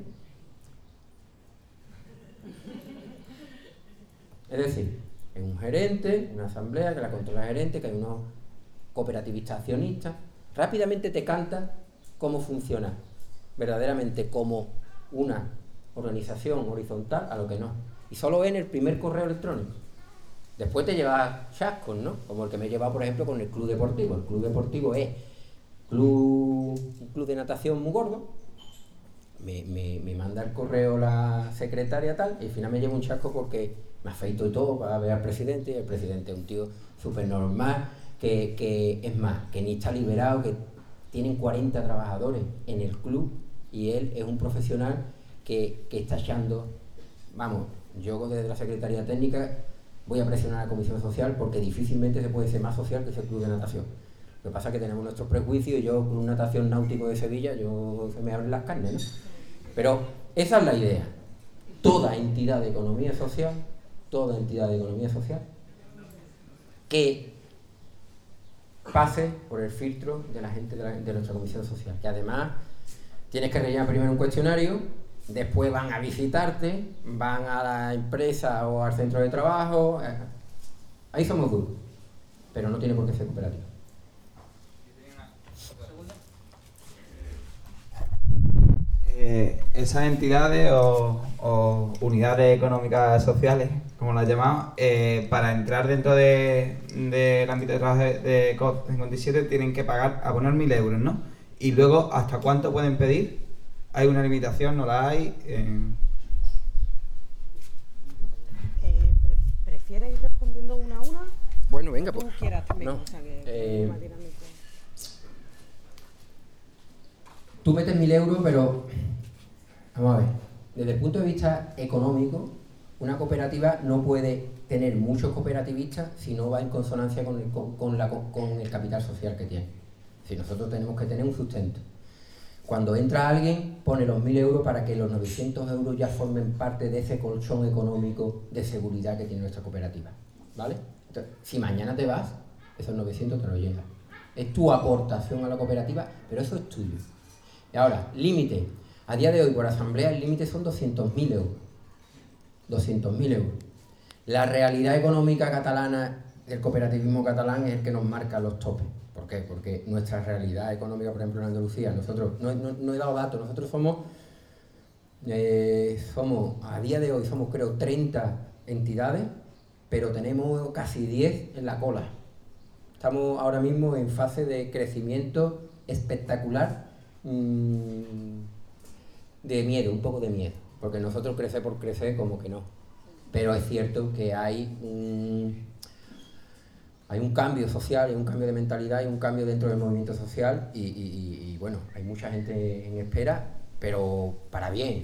es decir, es un gerente, una asamblea que la controla el gerente, que hay unos cooperativistas accionistas, rápidamente te canta cómo funciona verdaderamente como una organización horizontal a lo que no. Y solo ven el primer correo electrónico. Después te llevas chascos, ¿no? Como el que me he llevado, por ejemplo, con el club deportivo. El club deportivo es club, un club de natación muy gordo. Me, me, me manda el correo la secretaria tal, y al final me llevo un chasco porque me afeito y todo para ver al presidente, y el presidente es un tío súper normal, que, que es más, que ni está liberado, que tienen cuarenta trabajadores en el club, y él es un profesional que, que está echando, vamos, yo desde la Secretaría Técnica voy a presionar a la Comisión Social porque difícilmente se puede ser más social que ese club de natación. Lo que pasa es que tenemos nuestros prejuicios, y yo con un natación náutico de Sevilla, yo se me abren las carnes, ¿no? Pero esa es la idea. Toda entidad de economía social, toda entidad de economía social, que pase por el filtro de la gente de, la, de nuestra comisión social, que además tienes que rellenar primero un cuestionario, después van a visitarte, van a la empresa o al centro de trabajo, eh, ahí somos duros, pero no tiene por qué ser cooperativa. Eh, esas entidades o, o unidades económicas sociales, como las llamamos, eh, para entrar dentro del de, de ámbito de trabajo de C O P cincuenta y siete tienen que pagar, abonar mil euros, ¿no? Y luego, ¿hasta cuánto pueden pedir? ¿Hay una limitación? ¿No la hay? Eh... Eh, pre ¿Prefieres ir respondiendo una a una? Bueno, venga, pues. Tú quieras también, No, o sea, que eh, más dinámico. Tú metes mil euros, pero vamos a ver, desde el punto de vista económico, una cooperativa no puede tener muchos cooperativistas si no va en consonancia con el, con, con la, con el capital social que tiene. Si nosotros tenemos que tener un sustento. Cuando entra alguien, pone los mil euros para que los novecientos euros ya formen parte de ese colchón económico de seguridad que tiene nuestra cooperativa, ¿vale? Entonces, si mañana te vas, esos novecientos te los llevas. Es tu aportación a la cooperativa, pero eso es tuyo. Y ahora, límite. A día de hoy, por asamblea, el límite son doscientos mil euros. doscientos mil euros. La realidad económica catalana, el cooperativismo catalán, es el que nos marca los topes. ¿Por qué? Porque nuestra realidad económica, por ejemplo, en Andalucía, nosotros, no, no, no he dado datos, nosotros somos, eh, somos, a día de hoy somos creo treinta entidades, pero tenemos casi diez en la cola. Estamos ahora mismo en fase de crecimiento espectacular, mmm, de miedo, un poco de miedo, porque nosotros crecer por crecer como que no. Pero es cierto que hay un... Hay un cambio social, hay un cambio de mentalidad, hay un cambio dentro del movimiento social y, y, y bueno, hay mucha gente en espera, pero para bien,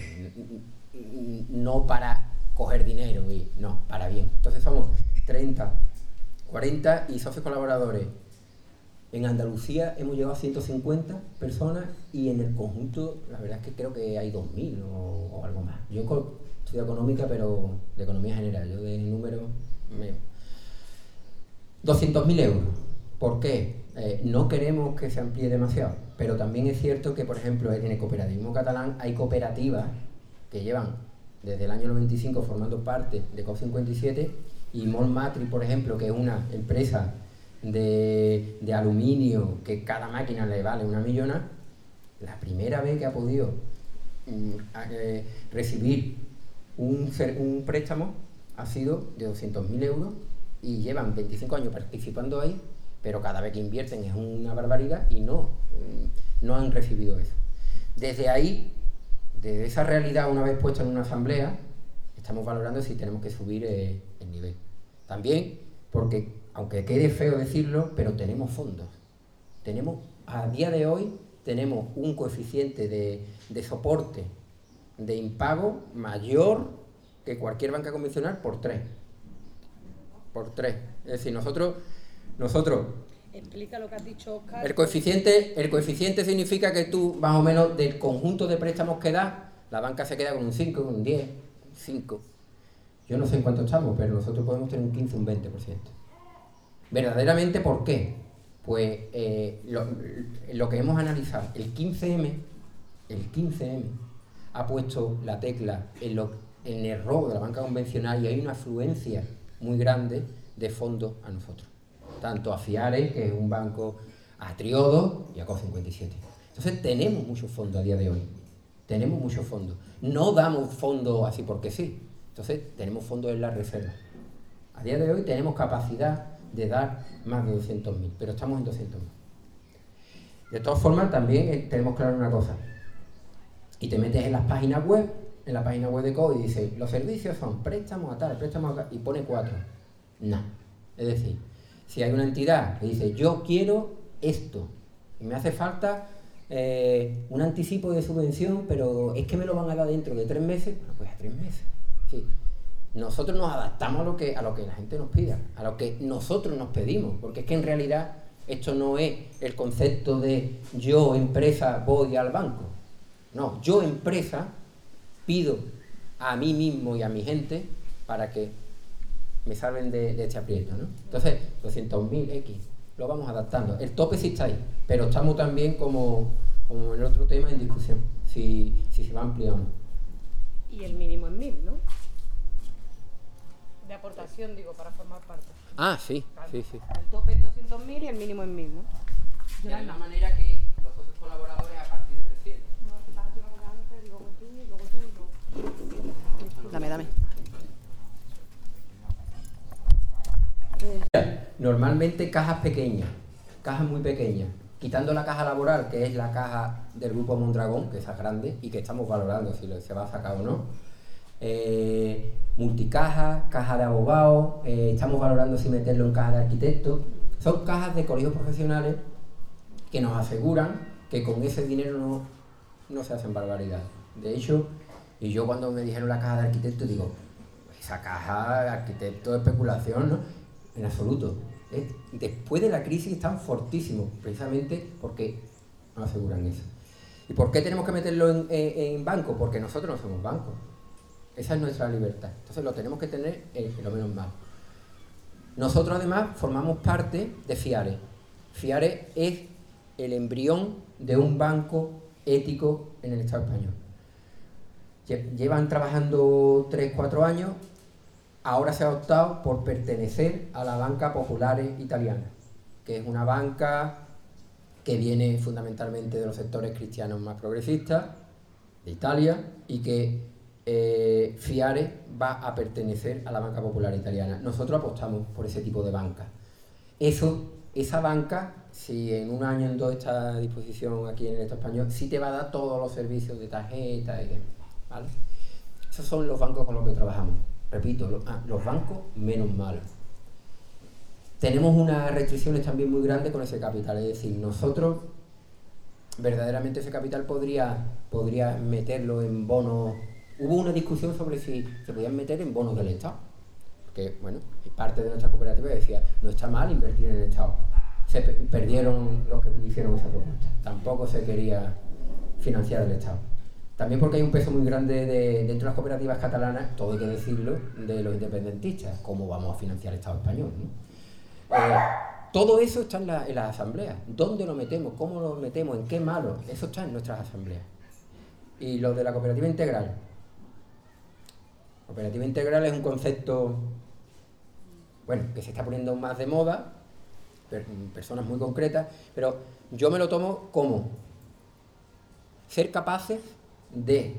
no para coger dinero, y no, para bien. Entonces somos treinta, cuarenta y socios colaboradores. En Andalucía hemos llegado a ciento cincuenta personas y en el conjunto la verdad es que creo que hay dos mil o, o algo más. Yo estudio económica, pero de economía general, yo de números... Me, doscientos mil euros. ¿Por qué? Eh, no queremos que se amplíe demasiado, pero también es cierto que, por ejemplo, en el cooperativismo catalán hay cooperativas que llevan desde el año noventa y cinco formando parte de COP cincuenta y siete y Molmatri, por ejemplo, que es una empresa de, de aluminio que cada máquina le vale una millona, la primera vez que ha podido mm, eh, recibir un, un préstamo ha sido de doscientos mil euros y llevan veinticinco años participando ahí, pero cada vez que invierten es una barbaridad y no, no han recibido eso. Desde ahí, desde esa realidad, una vez puesta en una asamblea, estamos valorando si tenemos que subir eh, el nivel. También, porque, aunque quede feo decirlo, pero tenemos fondos. Tenemos, a día de hoy, tenemos un coeficiente de, de soporte de impago mayor que cualquier banca convencional por tres. Por tres. Es decir, nosotros, nosotros... Explica lo que has dicho, Oscar. El coeficiente, el coeficiente significa que tú, más o menos, del conjunto de préstamos que das, la banca se queda con un cinco, con un diez, cinco. Yo no sé en cuánto estamos, pero nosotros podemos tener un quince, un veinte por ciento. Verdaderamente, ¿por qué? Pues eh, lo, lo que hemos analizado, el quince eme, el quince eme ha puesto la tecla en, lo, en el robo de la banca convencional y hay una afluencia muy grande de fondos a nosotros, tanto a FIARE, que es un banco, a Triodos y a COP cincuenta y siete. Entonces tenemos muchos fondos a día de hoy, tenemos muchos fondos, no damos fondos así porque sí, entonces tenemos fondos en la reserva. A día de hoy tenemos capacidad de dar más de doscientos mil, pero estamos en doscientos mil. De todas formas, también tenemos claro una cosa, y te metes en las páginas web, en la página web de COP y dice, los servicios son préstamos a tal, préstamos a tal, y pone cuatro. No. Es decir, si hay una entidad que dice, yo quiero esto, y me hace falta eh, un anticipo de subvención, pero es que me lo van a dar dentro de tres meses, bueno, pues a tres meses. Sí. Nosotros nos adaptamos a lo que, a lo que la gente nos pida, a lo que nosotros nos pedimos, porque es que en realidad esto no es el concepto de yo, empresa, voy al banco. No, yo, empresa, pido a mí mismo y a mi gente para que me salven de, de este aprieto, ¿no? Entonces, doscientos mil X, lo vamos adaptando. El tope sí está ahí, pero estamos también como, como en el otro tema en discusión, si, si se va a ampliar o no. Y el mínimo en mil, ¿no? De aportación, digo, para formar parte. Ah, sí, Claro. sí, sí. El tope es doscientos mil y el mínimo en mil, ¿no? De la misma manera que los socios colaboradores a partir de trescientos. Dame, dame. Normalmente cajas pequeñas, cajas muy pequeñas, quitando la caja laboral, que es la caja del grupo Mondragón, que esa es grande y que estamos valorando si se va a sacar o no. Eh, multicaja, caja de abogados, eh, estamos valorando si meterlo en caja de arquitectos. Son cajas de colegios profesionales que nos aseguran que con ese dinero no, no se hacen barbaridades. De hecho, y yo cuando me dijeron la caja de arquitectos digo, esa caja, arquitecto de especulación, ¿no? En absoluto. ¿eh? Después de la crisis están fortísimos, precisamente porque no aseguran eso. ¿Y por qué tenemos que meterlo en, en, en banco? Porque nosotros no somos bancos. Esa es nuestra libertad. Entonces lo tenemos que tener en, en lo menos malo. Nosotros además formamos parte de FIARE. FIARE es el embrión de un banco ético en el Estado español. Llevan trabajando tres cuatro años, ahora se ha optado por pertenecer a la Banca Popolare Italiana, que es una banca que viene fundamentalmente de los sectores cristianos más progresistas de Italia y que eh, FIARE va a pertenecer a la Banca Popular Italiana. Nosotros apostamos por ese tipo de banca. Eso, esa banca, si en un año o en dos está a disposición aquí en el Estado español, sí te va a dar todos los servicios de tarjeta y demás, ¿vale? Esos son los bancos con los que trabajamos. Repito, los, ah, los bancos menos malos. Tenemos unas restricciones también muy grandes con ese capital, es decir, nosotros verdaderamente ese capital podría, podría meterlo en bonos. Hubo una discusión sobre si se podían meter en bonos del Estado, porque, bueno, parte de nuestra cooperativa decía, no está mal invertir en el Estado. Se perdieron los que hicieron esa propuesta, tampoco se quería financiar el Estado. También porque hay un peso muy grande de, dentro de las cooperativas catalanas, todo hay que decirlo, de los independentistas. ¿Cómo vamos a financiar el Estado español, ¿no? Eh, todo eso está en, la, en las asambleas. ¿Dónde lo metemos? ¿Cómo lo metemos? ¿En qué malo? Eso está en nuestras asambleas. Y lo de la cooperativa integral. Cooperativa integral es un concepto, bueno, que se está poniendo más de moda, per, personas muy concretas, pero yo me lo tomo como ser capaces de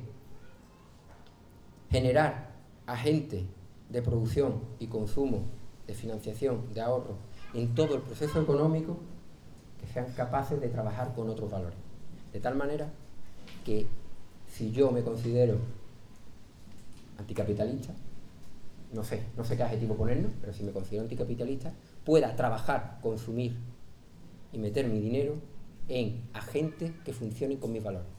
generar agentes de producción y consumo, de financiación, de ahorro, en todo el proceso económico, que sean capaces de trabajar con otros valores. De tal manera que si yo me considero anticapitalista, no sé, no sé qué adjetivo ponernos, pero si me considero anticapitalista, pueda trabajar, consumir y meter mi dinero en agentes que funcionen con mis valores.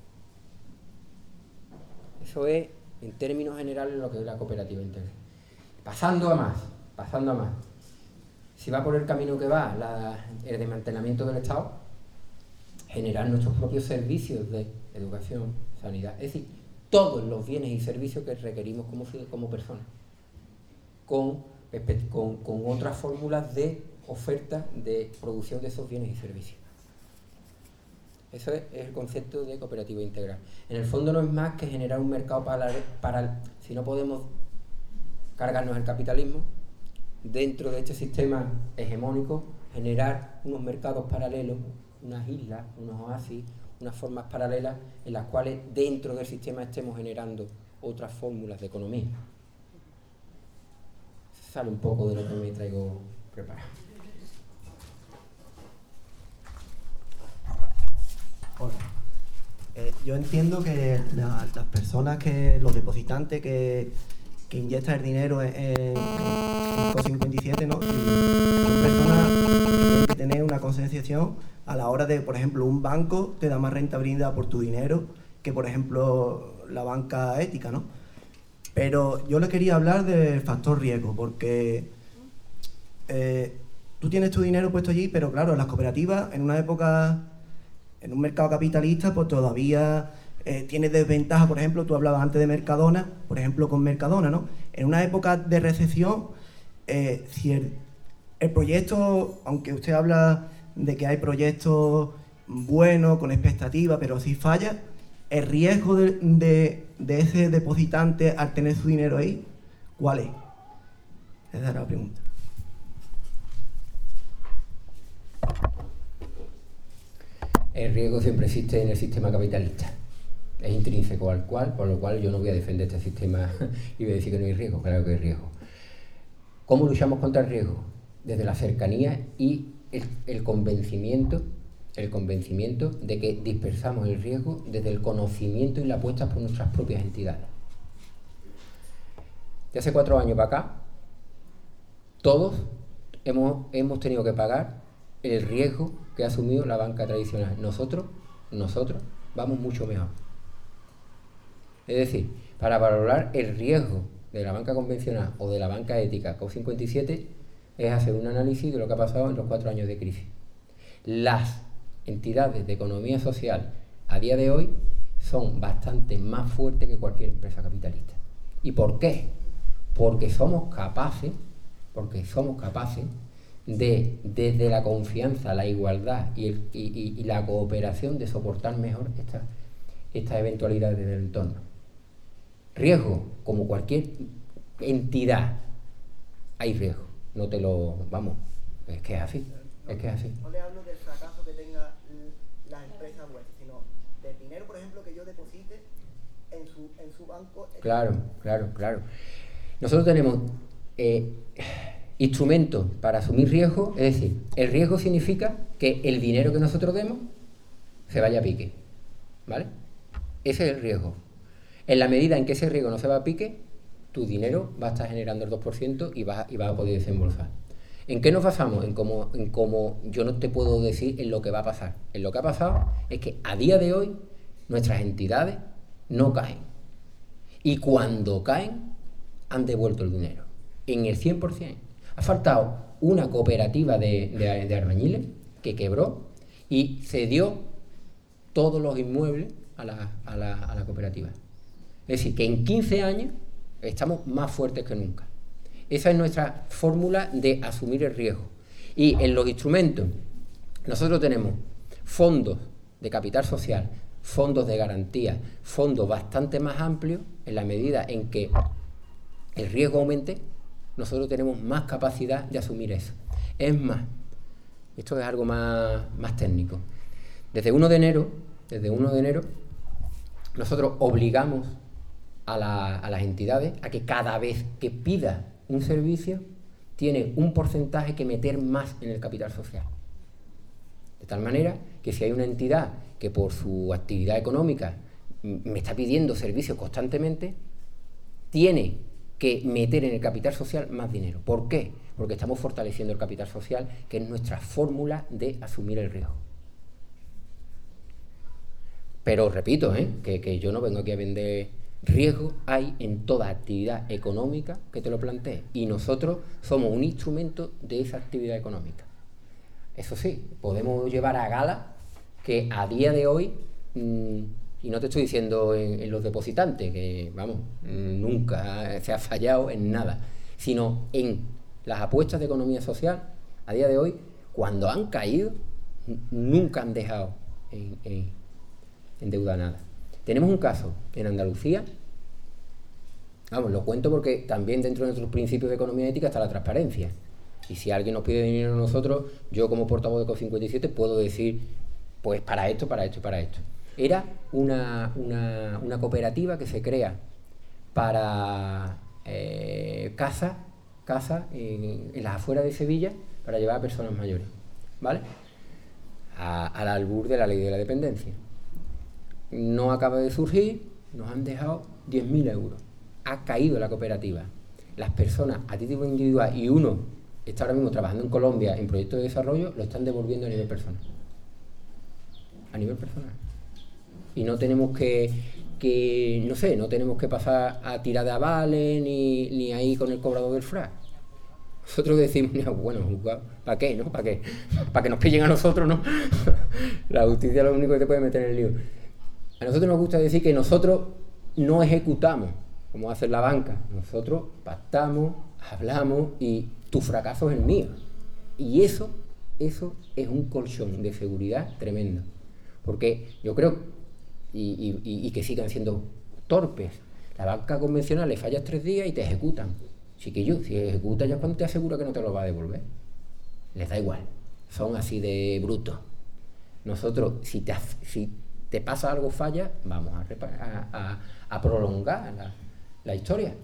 Eso es, en términos generales, lo que es la cooperativa integral. Pasando a más, pasando a más. Si va por el camino que va, la, el desmantelamiento del Estado, generar nuestros propios servicios de educación, sanidad, es decir, todos los bienes y servicios que requerimos como, como personas, con, con, con otras fórmulas de oferta de producción de esos bienes y servicios. Eso es, es el concepto de cooperativa integral. En el fondo no es más que generar un mercado para, para si no podemos cargarnos el capitalismo, dentro de este sistema hegemónico, generar unos mercados paralelos, unas islas, unos oasis, unas formas paralelas en las cuales dentro del sistema estemos generando otras fórmulas de economía. Sale un poco de lo que me traigo preparado. Hola. Eh, yo entiendo que la, las personas, que los depositantes que, que inyectan el dinero en, en cinco cincuenta y siete, ¿no? Son personas que tienen que tener una concienciación a la hora de, por ejemplo, un banco te da más rentabilidad por tu dinero que, por ejemplo, la banca ética, ¿no? Pero yo le quería hablar del factor riesgo, porque eh, tú tienes tu dinero puesto allí, pero claro, las cooperativas, en una época, en un mercado capitalista, pues todavía eh, tienes desventaja. Por ejemplo, tú hablabas antes de Mercadona, por ejemplo, con Mercadona, ¿no? En una época de recesión, eh, si el, el proyecto, aunque usted habla de que hay proyectos buenos, con expectativa, pero si falla, el riesgo de, de, de ese depositante al tener su dinero ahí, ¿cuál es? Esa era la pregunta. El riesgo siempre existe en el sistema capitalista. Es intrínseco al cual, por lo cual yo no voy a defender este sistema y voy a decir que no hay riesgo. Claro que hay riesgo. ¿Cómo luchamos contra el riesgo? Desde la cercanía y el, el convencimiento el convencimiento de que dispersamos el riesgo desde el conocimiento y la apuesta por nuestras propias entidades. De hace cuatro años para acá, todos hemos, hemos tenido que pagar el riesgo que ha asumido la banca tradicional. Nosotros, nosotros vamos mucho mejor. Es decir, para valorar el riesgo de la banca convencional o de la banca ética C O P cincuenta y siete es hacer un análisis de lo que ha pasado en los cuatro años de crisis. Las entidades de economía social a día de hoy son bastante más fuertes que cualquier empresa capitalista. ¿Y por qué? Porque somos capaces, porque somos capaces de, desde la confianza, la igualdad y, el, y, y, y la cooperación, de soportar mejor estas estas eventualidades del entorno. Riesgo, como cualquier entidad, hay riesgo. No te lo... vamos, es que es así. Es que es así. No le hablo del fracaso que tenga las empresas vuestras, sino del dinero, por ejemplo, que yo deposite en su, en su banco. Claro, claro, claro. Nosotros tenemos eh, instrumentos para asumir riesgo, es decir, el riesgo significa que el dinero que nosotros demos se vaya a pique, ¿vale? Ese es el riesgo. En la medida en que ese riesgo no se va a pique, tu dinero va a estar generando el dos por ciento y vas, y vas a poder desembolsar. ¿En qué nos basamos? En cómo, en cómo yo no te puedo decir en lo que va a pasar. En lo que ha pasado es que a día de hoy nuestras entidades no caen. Y cuando caen, han devuelto el dinero. En el cien por ciento. Ha faltado una cooperativa de, de, de albañiles que quebró y cedió todos los inmuebles a la, a la, a la cooperativa. Es decir, que en quince años estamos más fuertes que nunca. Esa es nuestra fórmula de asumir el riesgo. Y en los instrumentos, nosotros tenemos fondos de capital social, fondos de garantía, fondos bastante más amplios. En la medida en que el riesgo aumente, nosotros tenemos más capacidad de asumir eso. Es más, esto es algo más, más técnico. Desde uno de enero, desde uno de enero, nosotros obligamos a, la, a las entidades a que cada vez que pida un servicio, tiene un porcentaje que meter más en el capital social. De tal manera que si hay una entidad que por su actividad económica me está pidiendo servicios constantemente, tiene que meter en el capital social más dinero. ¿Por qué? Porque estamos fortaleciendo el capital social, que es nuestra fórmula de asumir el riesgo. Pero repito, ¿eh? que, que yo no vengo aquí a vender riesgo, hay en toda actividad económica que te lo plantee, y nosotros somos un instrumento de esa actividad económica. Eso sí, podemos llevar a gala que a día de hoy, mmm, y no te estoy diciendo en, en los depositantes, que vamos, nunca se ha fallado en nada, sino en las apuestas de economía social, a día de hoy, cuando han caído, nunca han dejado en, en, en deuda nada. Tenemos un caso en Andalucía, vamos, lo cuento porque también dentro de nuestros principios de economía ética está la transparencia. Y si alguien nos pide dinero a nosotros, yo como portavoz de C O P cincuenta y siete puedo decir, pues para esto, para esto y para esto. Era una, una, una cooperativa que se crea para eh, casa, casa en, en las afueras de Sevilla, para llevar a personas mayores, ¿vale? A, al albur de la ley de la dependencia. No acaba de surgir, nos han dejado diez mil euros. Ha caído la cooperativa. Las personas a título individual, y uno está ahora mismo trabajando en Colombia en proyectos de desarrollo, lo están devolviendo a nivel personal. A nivel personal. Y no tenemos que, que no sé, no tenemos que pasar a tirar de avales, ni, ni ahí con el cobrador del F R A. Nosotros decimos, bueno, ¿para qué, no? ¿Para qué? Para que nos pillen a nosotros, ¿no? La justicia es lo único que te puede meter en el lío. A nosotros nos gusta decir que nosotros no ejecutamos, como hace la banca. Nosotros pactamos, hablamos y tu fracaso es el mío. Y eso, eso es un colchón de seguridad tremendo. Porque yo creo, y, y, y que sigan siendo torpes, la banca convencional le fallas tres días y te ejecutan. Así que yo, si ejecutas ya cuando te asegura que no te lo va a devolver. Les da igual. Son así de brutos. Nosotros, si te, si te pasa algo, falla, vamos a, a, a, a prolongar la, la historia.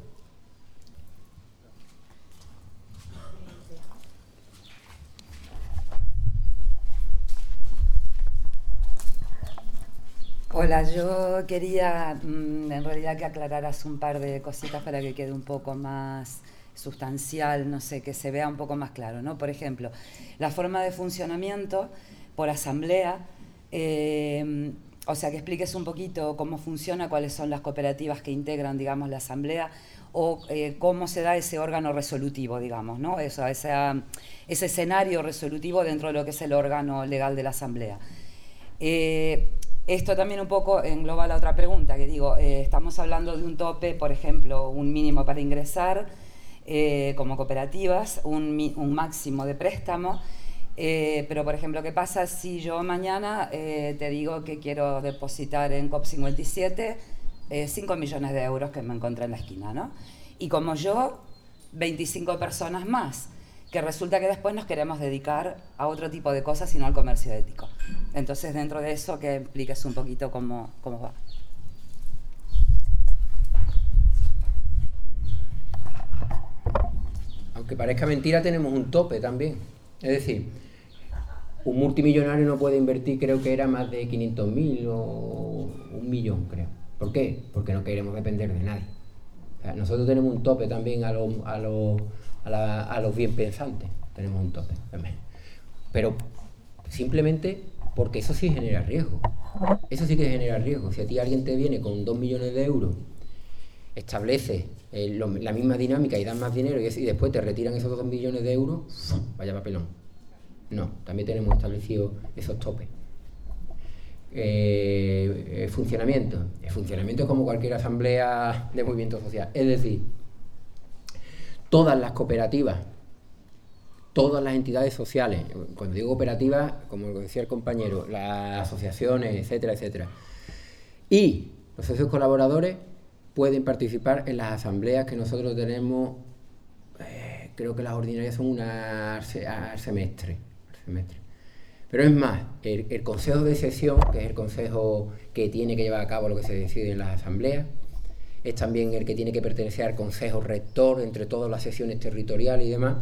Hola, yo quería mmm, en realidad que aclararas un par de cositas para que quede un poco más sustancial, no sé, que se vea un poco más claro, ¿no? Por ejemplo, la forma de funcionamiento por asamblea, eh, o sea, que expliques un poquito cómo funciona, cuáles son las cooperativas que integran, digamos, la asamblea, o eh, cómo se da ese órgano resolutivo, digamos, ¿no? Eso, ese, ese escenario resolutivo dentro de lo que es el órgano legal de la asamblea. Eh, esto también un poco engloba la otra pregunta, que digo, eh, estamos hablando de un tope, por ejemplo, un mínimo para ingresar eh, como cooperativas, un, un máximo de préstamo. Eh, pero, por ejemplo, ¿qué pasa si yo mañana eh, te digo que quiero depositar en COP cincuenta y siete eh, cinco millones de euros que me encontré en la esquina, ¿no? Y como yo, veinticinco personas más, que resulta que después nos queremos dedicar a otro tipo de cosas y no al comercio ético. Entonces, dentro de eso, que expliques un poquito cómo, cómo va. Aunque parezca mentira, tenemos un tope también. Es decir, un multimillonario no puede invertir, creo que era más de quinientos mil o un millón, creo. ¿Por qué? Porque no queremos depender de nadie. O sea, nosotros tenemos un tope también a los, a los, a la, a los bien pensantes. Tenemos un tope también. Pero simplemente porque eso sí genera riesgo. Eso sí que genera riesgo. Si a ti alguien te viene con dos millones de euros, establece eh, lo, la misma dinámica y dan más dinero y, y después te retiran esos dos millones de euros, vaya papelón. No, también tenemos establecido esos topes. Eh, el funcionamiento. El funcionamiento es como cualquier asamblea de movimiento social. Es decir, todas las cooperativas, todas las entidades sociales, cuando digo cooperativas, como decía el compañero, las asociaciones, etcétera, etcétera, y los socios colaboradores pueden participar en las asambleas que nosotros tenemos, eh, creo que las ordinarias son una al semestre, al semestre. Pero es más, el, el consejo de sesión, que es el consejo que tiene que llevar a cabo lo que se decide en las asambleas, es también el que tiene que pertenecer al consejo rector entre todas las sesiones territoriales y demás.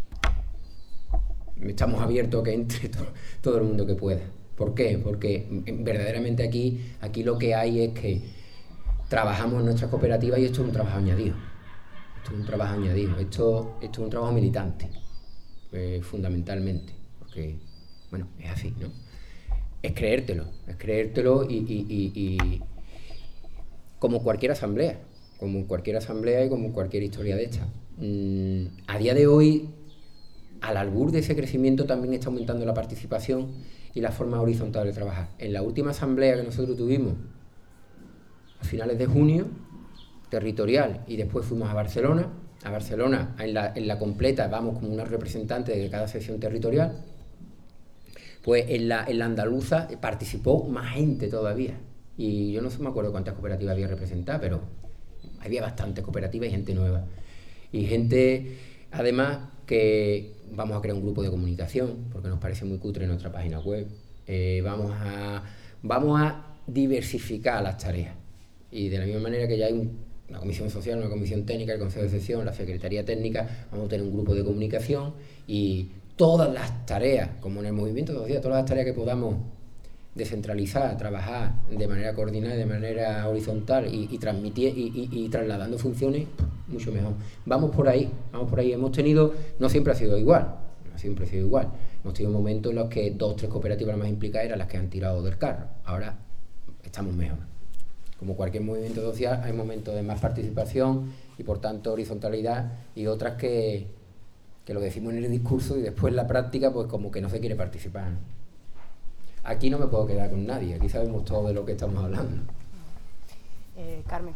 Estamos abiertos a que entre todo, todo el mundo que pueda. ¿Por qué? Porque verdaderamente aquí, aquí lo que hay es que trabajamos en nuestras cooperativas y esto es un trabajo añadido. Esto es un trabajo añadido. Esto, esto es un trabajo militante, eh, fundamentalmente. Porque, bueno, es así, ¿no? Es creértelo, es creértelo y, y, y, y como cualquier asamblea, como cualquier asamblea y como cualquier historia de esta. Mm, a día de hoy, al albur de ese crecimiento también está aumentando la participación y la forma horizontal de trabajar. En la última asamblea que nosotros tuvimos, a finales de junio, territorial, y después fuimos a Barcelona. A Barcelona, en la, en la completa, vamos como una representante de cada sección territorial. Pues en la, en la andaluza participó más gente todavía. Y yo no me acuerdo cuántas cooperativas había representadas, pero había bastantes cooperativas y gente nueva. Y gente, además, que vamos a crear un grupo de comunicación, porque nos parece muy cutre en nuestra página web. Eh, vamos a, vamos a diversificar las tareas. Y de la misma manera que ya hay un, una comisión social, una comisión técnica, el consejo de sesión, la secretaría técnica, vamos a tener un grupo de comunicación y todas las tareas, como en el movimiento social, todas las tareas que podamos descentralizar, trabajar de manera coordinada, de manera horizontal y, y transmitir y, y, y trasladando funciones, mucho mejor. Vamos por ahí, vamos por ahí. Hemos tenido, no siempre ha sido igual, no siempre ha sido igual. Hemos tenido momentos en los que dos o tres cooperativas más implicadas eran las que han tirado del carro. Ahora estamos mejor. Como cualquier movimiento social, hay momentos de más participación y por tanto horizontalidad y otras que, que lo decimos en el discurso y después en la práctica pues como que no se quiere participar, ¿no? Aquí no me puedo quedar con nadie, aquí sabemos todo de lo que estamos hablando. Eh, Carmen.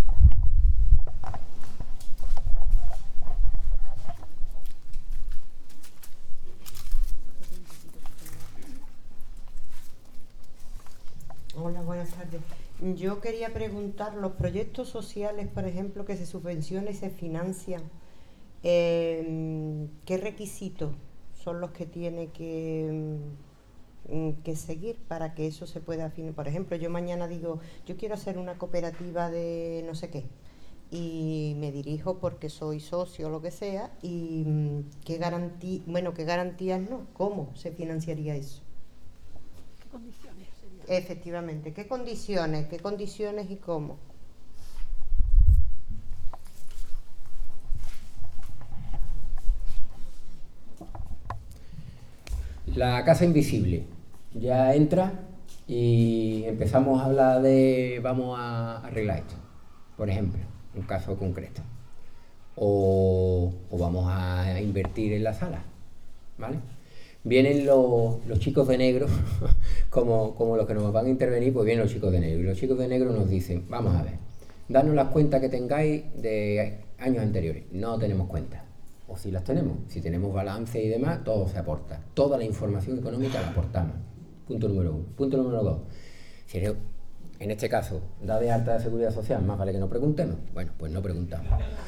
Hola, buenas tardes. Yo quería preguntar, los proyectos sociales, por ejemplo, que se subvencionan y se financian, eh, ¿qué requisitos son los que tiene que, que seguir para que eso se pueda financiar? Por ejemplo, yo mañana digo, yo quiero hacer una cooperativa de no sé qué, y me dirijo porque soy socio o lo que sea, y ¿qué garantía, bueno, qué garantías no? ¿Cómo se financiaría eso? ¿Qué condiciones serían? Efectivamente, ¿qué condiciones? ¿Qué condiciones y cómo? La casa invisible ya entra y empezamos a hablar de vamos a arreglar esto, por ejemplo, un caso concreto, o, o vamos a invertir en la sala, ¿vale? Vienen los, los chicos de negro, como, como los que nos van a intervenir, pues vienen los chicos de negro, y los chicos de negro nos dicen, vamos a ver, danos las cuentas que tengáis de años anteriores. No tenemos cuentas, o si las tenemos, si tenemos balance y demás, todo se aporta, toda la información económica la aportamos. Punto número uno. Punto número dos, si eres, en este caso, da de alta de seguridad social, más vale que no preguntemos. Bueno, pues no preguntamos.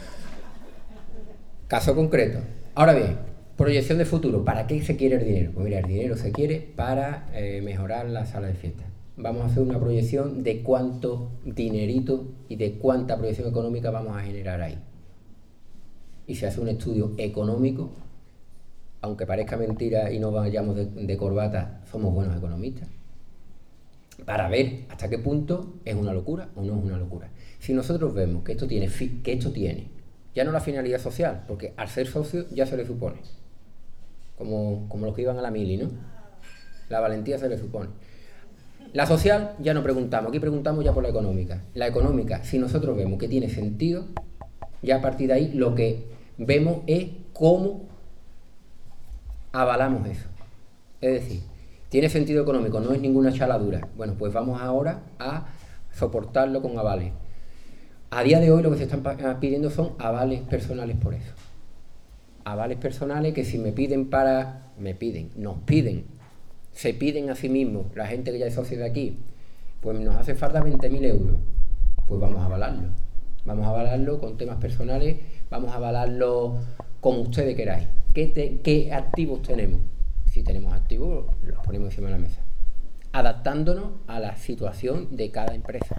Caso concreto. Ahora bien, proyección de futuro. ¿Para qué se quiere el dinero? Pues mira, el dinero se quiere para eh, mejorar la sala de fiestas. Vamos a hacer una proyección de cuánto dinerito y de cuánta proyección económica vamos a generar ahí. Y se hace un estudio económico, aunque parezca mentira y no vayamos de, de corbata, somos buenos economistas, para ver hasta qué punto es una locura o no es una locura. Si nosotros vemos que esto tiene, que esto tiene ya no la finalidad social, porque al ser socio ya se le supone, como, como los que iban a la mili, ¿no? La valentía se le supone. La social ya no preguntamos, aquí preguntamos ya por la económica. La económica, si nosotros vemos que tiene sentido, ya a partir de ahí lo que vemos es cómo avalamos eso. Es decir, tiene sentido económico, no es ninguna chaladura. Bueno, pues vamos ahora a soportarlo con avales. A día de hoy lo que se están pidiendo son avales personales por eso. Avales personales que si me piden para... me piden, nos piden, se piden a sí mismos, la gente que ya es socio de aquí, pues nos hace falta veinte mil euros. Pues vamos a avalarlo. Vamos a avalarlo con temas personales, vamos a avalarlo como ustedes queráis. ¿Qué, te, qué activos tenemos? Si tenemos activos, los ponemos encima de la mesa. Adaptándonos a la situación de cada empresa.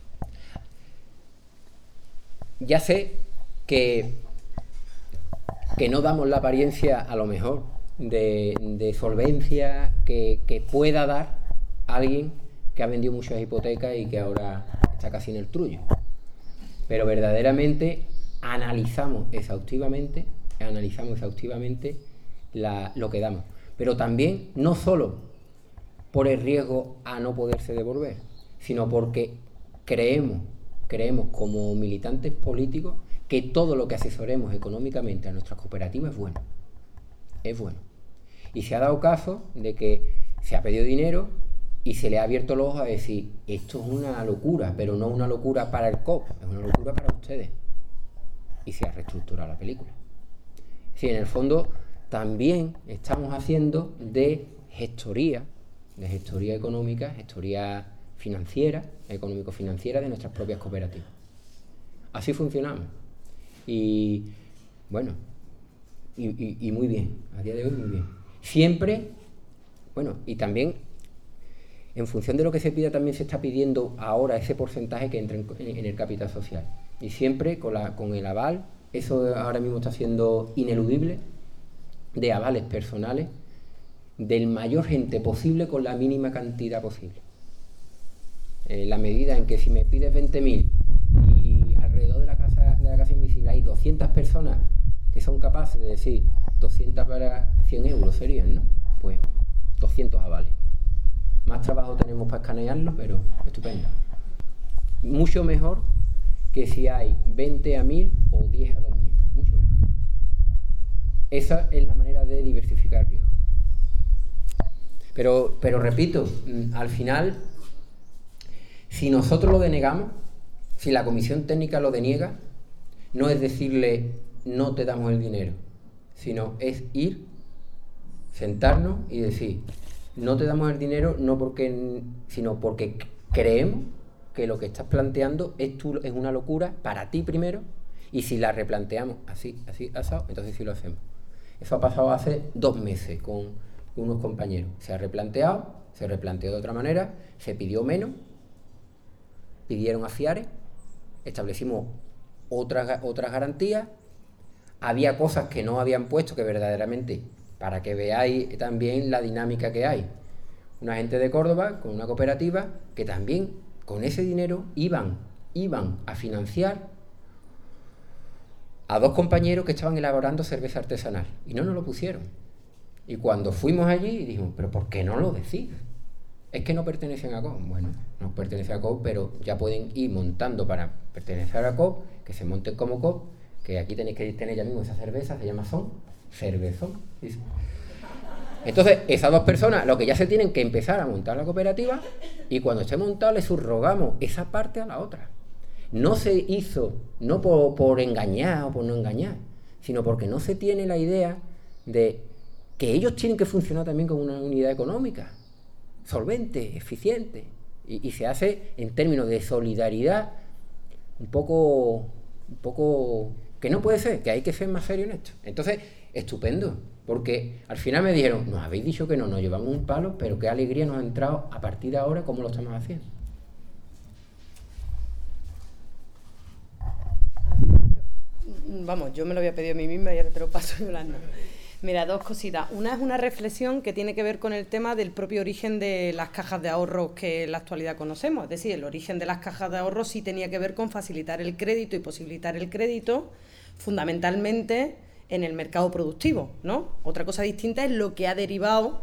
Ya sé que, que no damos la apariencia, a lo mejor, de, de solvencia que, que pueda dar alguien que ha vendido muchas hipotecas y que ahora está casi en el trullo. Pero verdaderamente analizamos exhaustivamente, analizamos exhaustivamente la, lo que damos. Pero también, no solo por el riesgo a no poderse devolver, sino porque creemos, creemos como militantes políticos que todo lo que asesoremos económicamente a nuestras cooperativas es bueno. Es bueno. Y se ha dado caso de que se ha pedido dinero y se le ha abierto los ojos a decir, esto es una locura, pero no una locura para el C O P, es una locura para ustedes. Y se ha reestructurado la película. Sí, en el fondo también estamos haciendo de gestoría, de gestoría económica, gestoría financiera, económico-financiera de nuestras propias cooperativas. Así funcionamos. Y bueno, y, y, y muy bien, a día de hoy muy bien. Siempre, bueno, y también en función de lo que se pida también se está pidiendo ahora ese porcentaje que entra en, en el capital social. Y siempre con, la, con el aval, eso ahora mismo está siendo ineludible, de avales personales del mayor gente posible con la mínima cantidad posible. En la medida en que si me pides veinte mil y alrededor de la casa de la casa invisible hay doscientas personas que son capaces de decir doscientas para cien euros serían, ¿no? Pues doscientos avales. Más trabajo tenemos para escanearlo, pero estupendo. Mucho mejor que si hay veinte a mil o diez a dos mil. Mucho mejor. Esa es la manera de diversificar el riesgo. Pero, pero repito, al final, si nosotros lo denegamos, si la comisión técnica lo deniega, no es decirle no te damos el dinero, sino es ir, sentarnos y decir no te damos el dinero no porque, sino porque creemos que lo que estás planteando es, tu, es una locura para ti primero, y si la replanteamos así, así, asado, entonces sí lo hacemos. Eso ha pasado hace dos meses con unos compañeros. Se ha replanteado, se replanteó de otra manera, se pidió menos, pidieron a FIARE, establecimos otras, otras garantías, había cosas que no habían puesto que verdaderamente, para que veáis también la dinámica que hay. Una gente de Córdoba con una cooperativa que también con ese dinero iban, iban a financiar a dos compañeros que estaban elaborando cerveza artesanal y no nos lo pusieron. Y cuando fuimos allí dijimos, pero ¿por qué no lo decís? Es que no pertenecen a C O P. Bueno, no pertenecen a C O P, pero ya pueden ir montando para pertenecer a C O P, que se monten como C O P, que aquí tenéis que tener ya mismo esa cerveza, se llama Son, Cervezón. ¿Sí? Entonces, esas dos personas, lo que ya se tienen que empezar a montar la cooperativa, y cuando esté montada le subrogamos esa parte a la otra. No se hizo, no por, por engañar o por no engañar, sino porque no se tiene la idea de que ellos tienen que funcionar también como una unidad económica, solvente, eficiente, y, y se hace en términos de solidaridad un poco, un poco que no puede ser, que hay que ser más serio en esto. Entonces, estupendo, porque al final me dijeron, nos habéis dicho que no, nos llevamos un palo, pero qué alegría nos ha entrado a partir de ahora cómo lo estamos haciendo. Vamos, yo me lo había pedido a mí misma y ahora te lo paso, Yolanda. Mira, dos cositas. Una es una reflexión que tiene que ver con el tema del propio origen de las cajas de ahorros que en la actualidad conocemos. Es decir, el origen de las cajas de ahorros sí tenía que ver con facilitar el crédito y posibilitar el crédito, fundamentalmente en el mercado productivo, ¿no? Otra cosa distinta es lo que ha derivado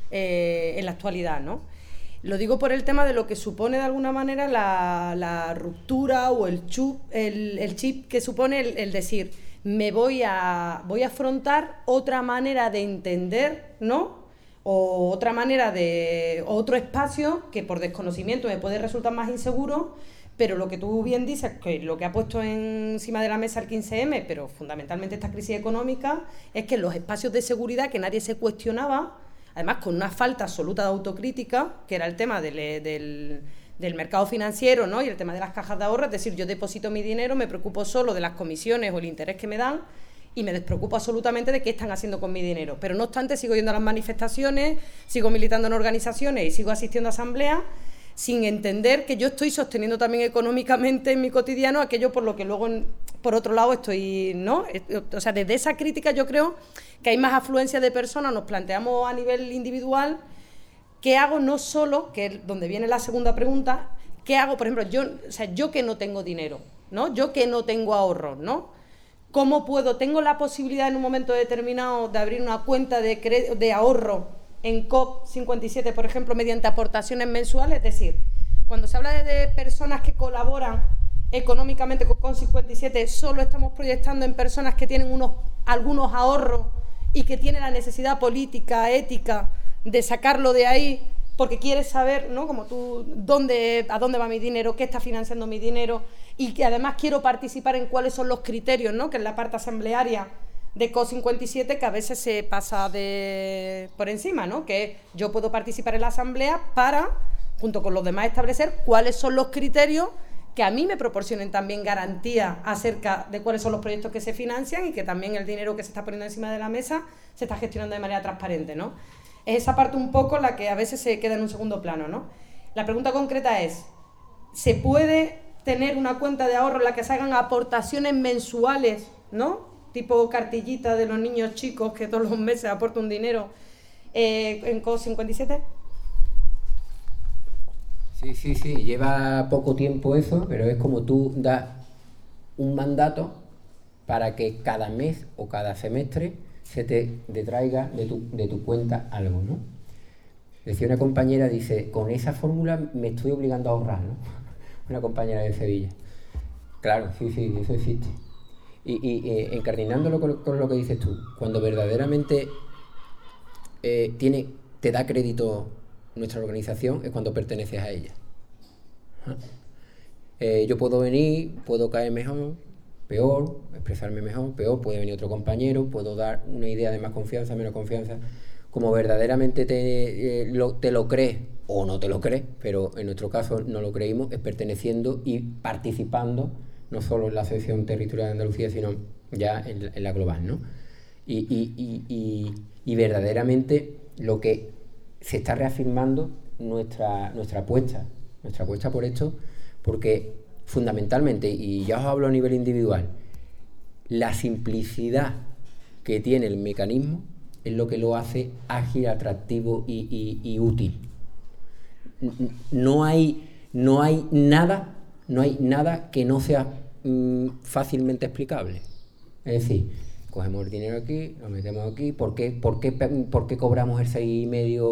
eh, en la actualidad, ¿no? Lo digo por el tema de lo que supone de alguna manera la, la ruptura o el, chup, el, el chip que supone el, el decir, me voy a, voy a afrontar otra manera de entender, ¿no? O otra manera de, otro espacio que por desconocimiento me puede resultar más inseguro, pero lo que tú bien dices, que lo que ha puesto encima de la mesa el quince eme, pero fundamentalmente esta crisis económica, es que los espacios de seguridad que nadie se cuestionaba, además con una falta absoluta de autocrítica, que era el tema del, del, del mercado financiero, ¿no? Y el tema de las cajas de ahorro, es decir, yo deposito mi dinero, me preocupo solo de las comisiones o el interés que me dan y me despreocupo absolutamente de qué están haciendo con mi dinero. Pero no obstante, sigo yendo a las manifestaciones, sigo militando en organizaciones y sigo asistiendo a asambleas sin entender que yo estoy sosteniendo también económicamente en mi cotidiano aquello por lo que luego, por otro lado, estoy, ¿no? O sea, desde esa crítica yo creo que hay más afluencia de personas, nos planteamos a nivel individual, ¿qué hago no solo, que es donde viene la segunda pregunta, qué hago, por ejemplo, yo, o sea, yo que no tengo dinero, ¿no? Yo que no tengo ahorros, ¿no? ¿Cómo puedo, tengo la posibilidad en un momento determinado de abrir una cuenta de, cre- de ahorro en C O P cincuenta y siete, por ejemplo, mediante aportaciones mensuales? Es decir, cuando se habla de, de personas que colaboran económicamente con C O P cincuenta y siete, solo estamos proyectando en personas que tienen unos, algunos ahorros y que tienen la necesidad política, ética, de sacarlo de ahí, porque quieres saber, ¿no? Como tú, dónde, a dónde va mi dinero, qué está financiando mi dinero, y que además quiero participar en cuáles son los criterios, ¿no? Que es la parte asamblearia de C O P cincuenta y siete, que a veces se pasa de por encima, ¿no? Que yo puedo participar en la asamblea para, junto con los demás, establecer cuáles son los criterios que a mí me proporcionen también garantía acerca de cuáles son los proyectos que se financian y que también el dinero que se está poniendo encima de la mesa se está gestionando de manera transparente, ¿no? Es esa parte un poco la que a veces se queda en un segundo plano, ¿no? La pregunta concreta es, ¿se puede tener una cuenta de ahorro en la que se hagan aportaciones mensuales, ¿no? Tipo cartillita de los niños chicos que todos los meses aportan un dinero eh, en C O P cincuenta y siete? Sí, sí, sí, lleva poco tiempo eso, pero es como tú das un mandato para que cada mes o cada semestre se te detraiga de tu, de tu cuenta algo, ¿no? Decía una compañera, dice, con esa fórmula me estoy obligando a ahorrar, ¿no? Una compañera de Sevilla. Claro, sí, sí, eso existe. Y, y eh, encardinándolo con, con lo que dices tú, cuando verdaderamente eh, tiene, te da crédito nuestra organización, es cuando perteneces a ella. Eh, yo puedo venir, puedo caer mejor, peor, expresarme mejor, peor, puede venir otro compañero, puedo dar una idea de más confianza, menos confianza. Como verdaderamente te, eh, lo, te lo crees o no te lo crees, pero en nuestro caso no lo creímos, es perteneciendo y participando, no solo en la sección territorial de Andalucía, sino ya en, en la global, ¿no? Y, y, y, y, y verdaderamente lo que se está reafirmando nuestra, nuestra apuesta, nuestra apuesta por esto, porque fundamentalmente, y ya os hablo a nivel individual, la simplicidad que tiene el mecanismo es lo que lo hace ágil, atractivo y, y, y útil. No hay, no hay nada, no hay nada que no sea mm, fácilmente explicable. Es decir, cogemos el dinero aquí, lo metemos aquí, ¿por qué, por qué, por qué cobramos el seis coma cinco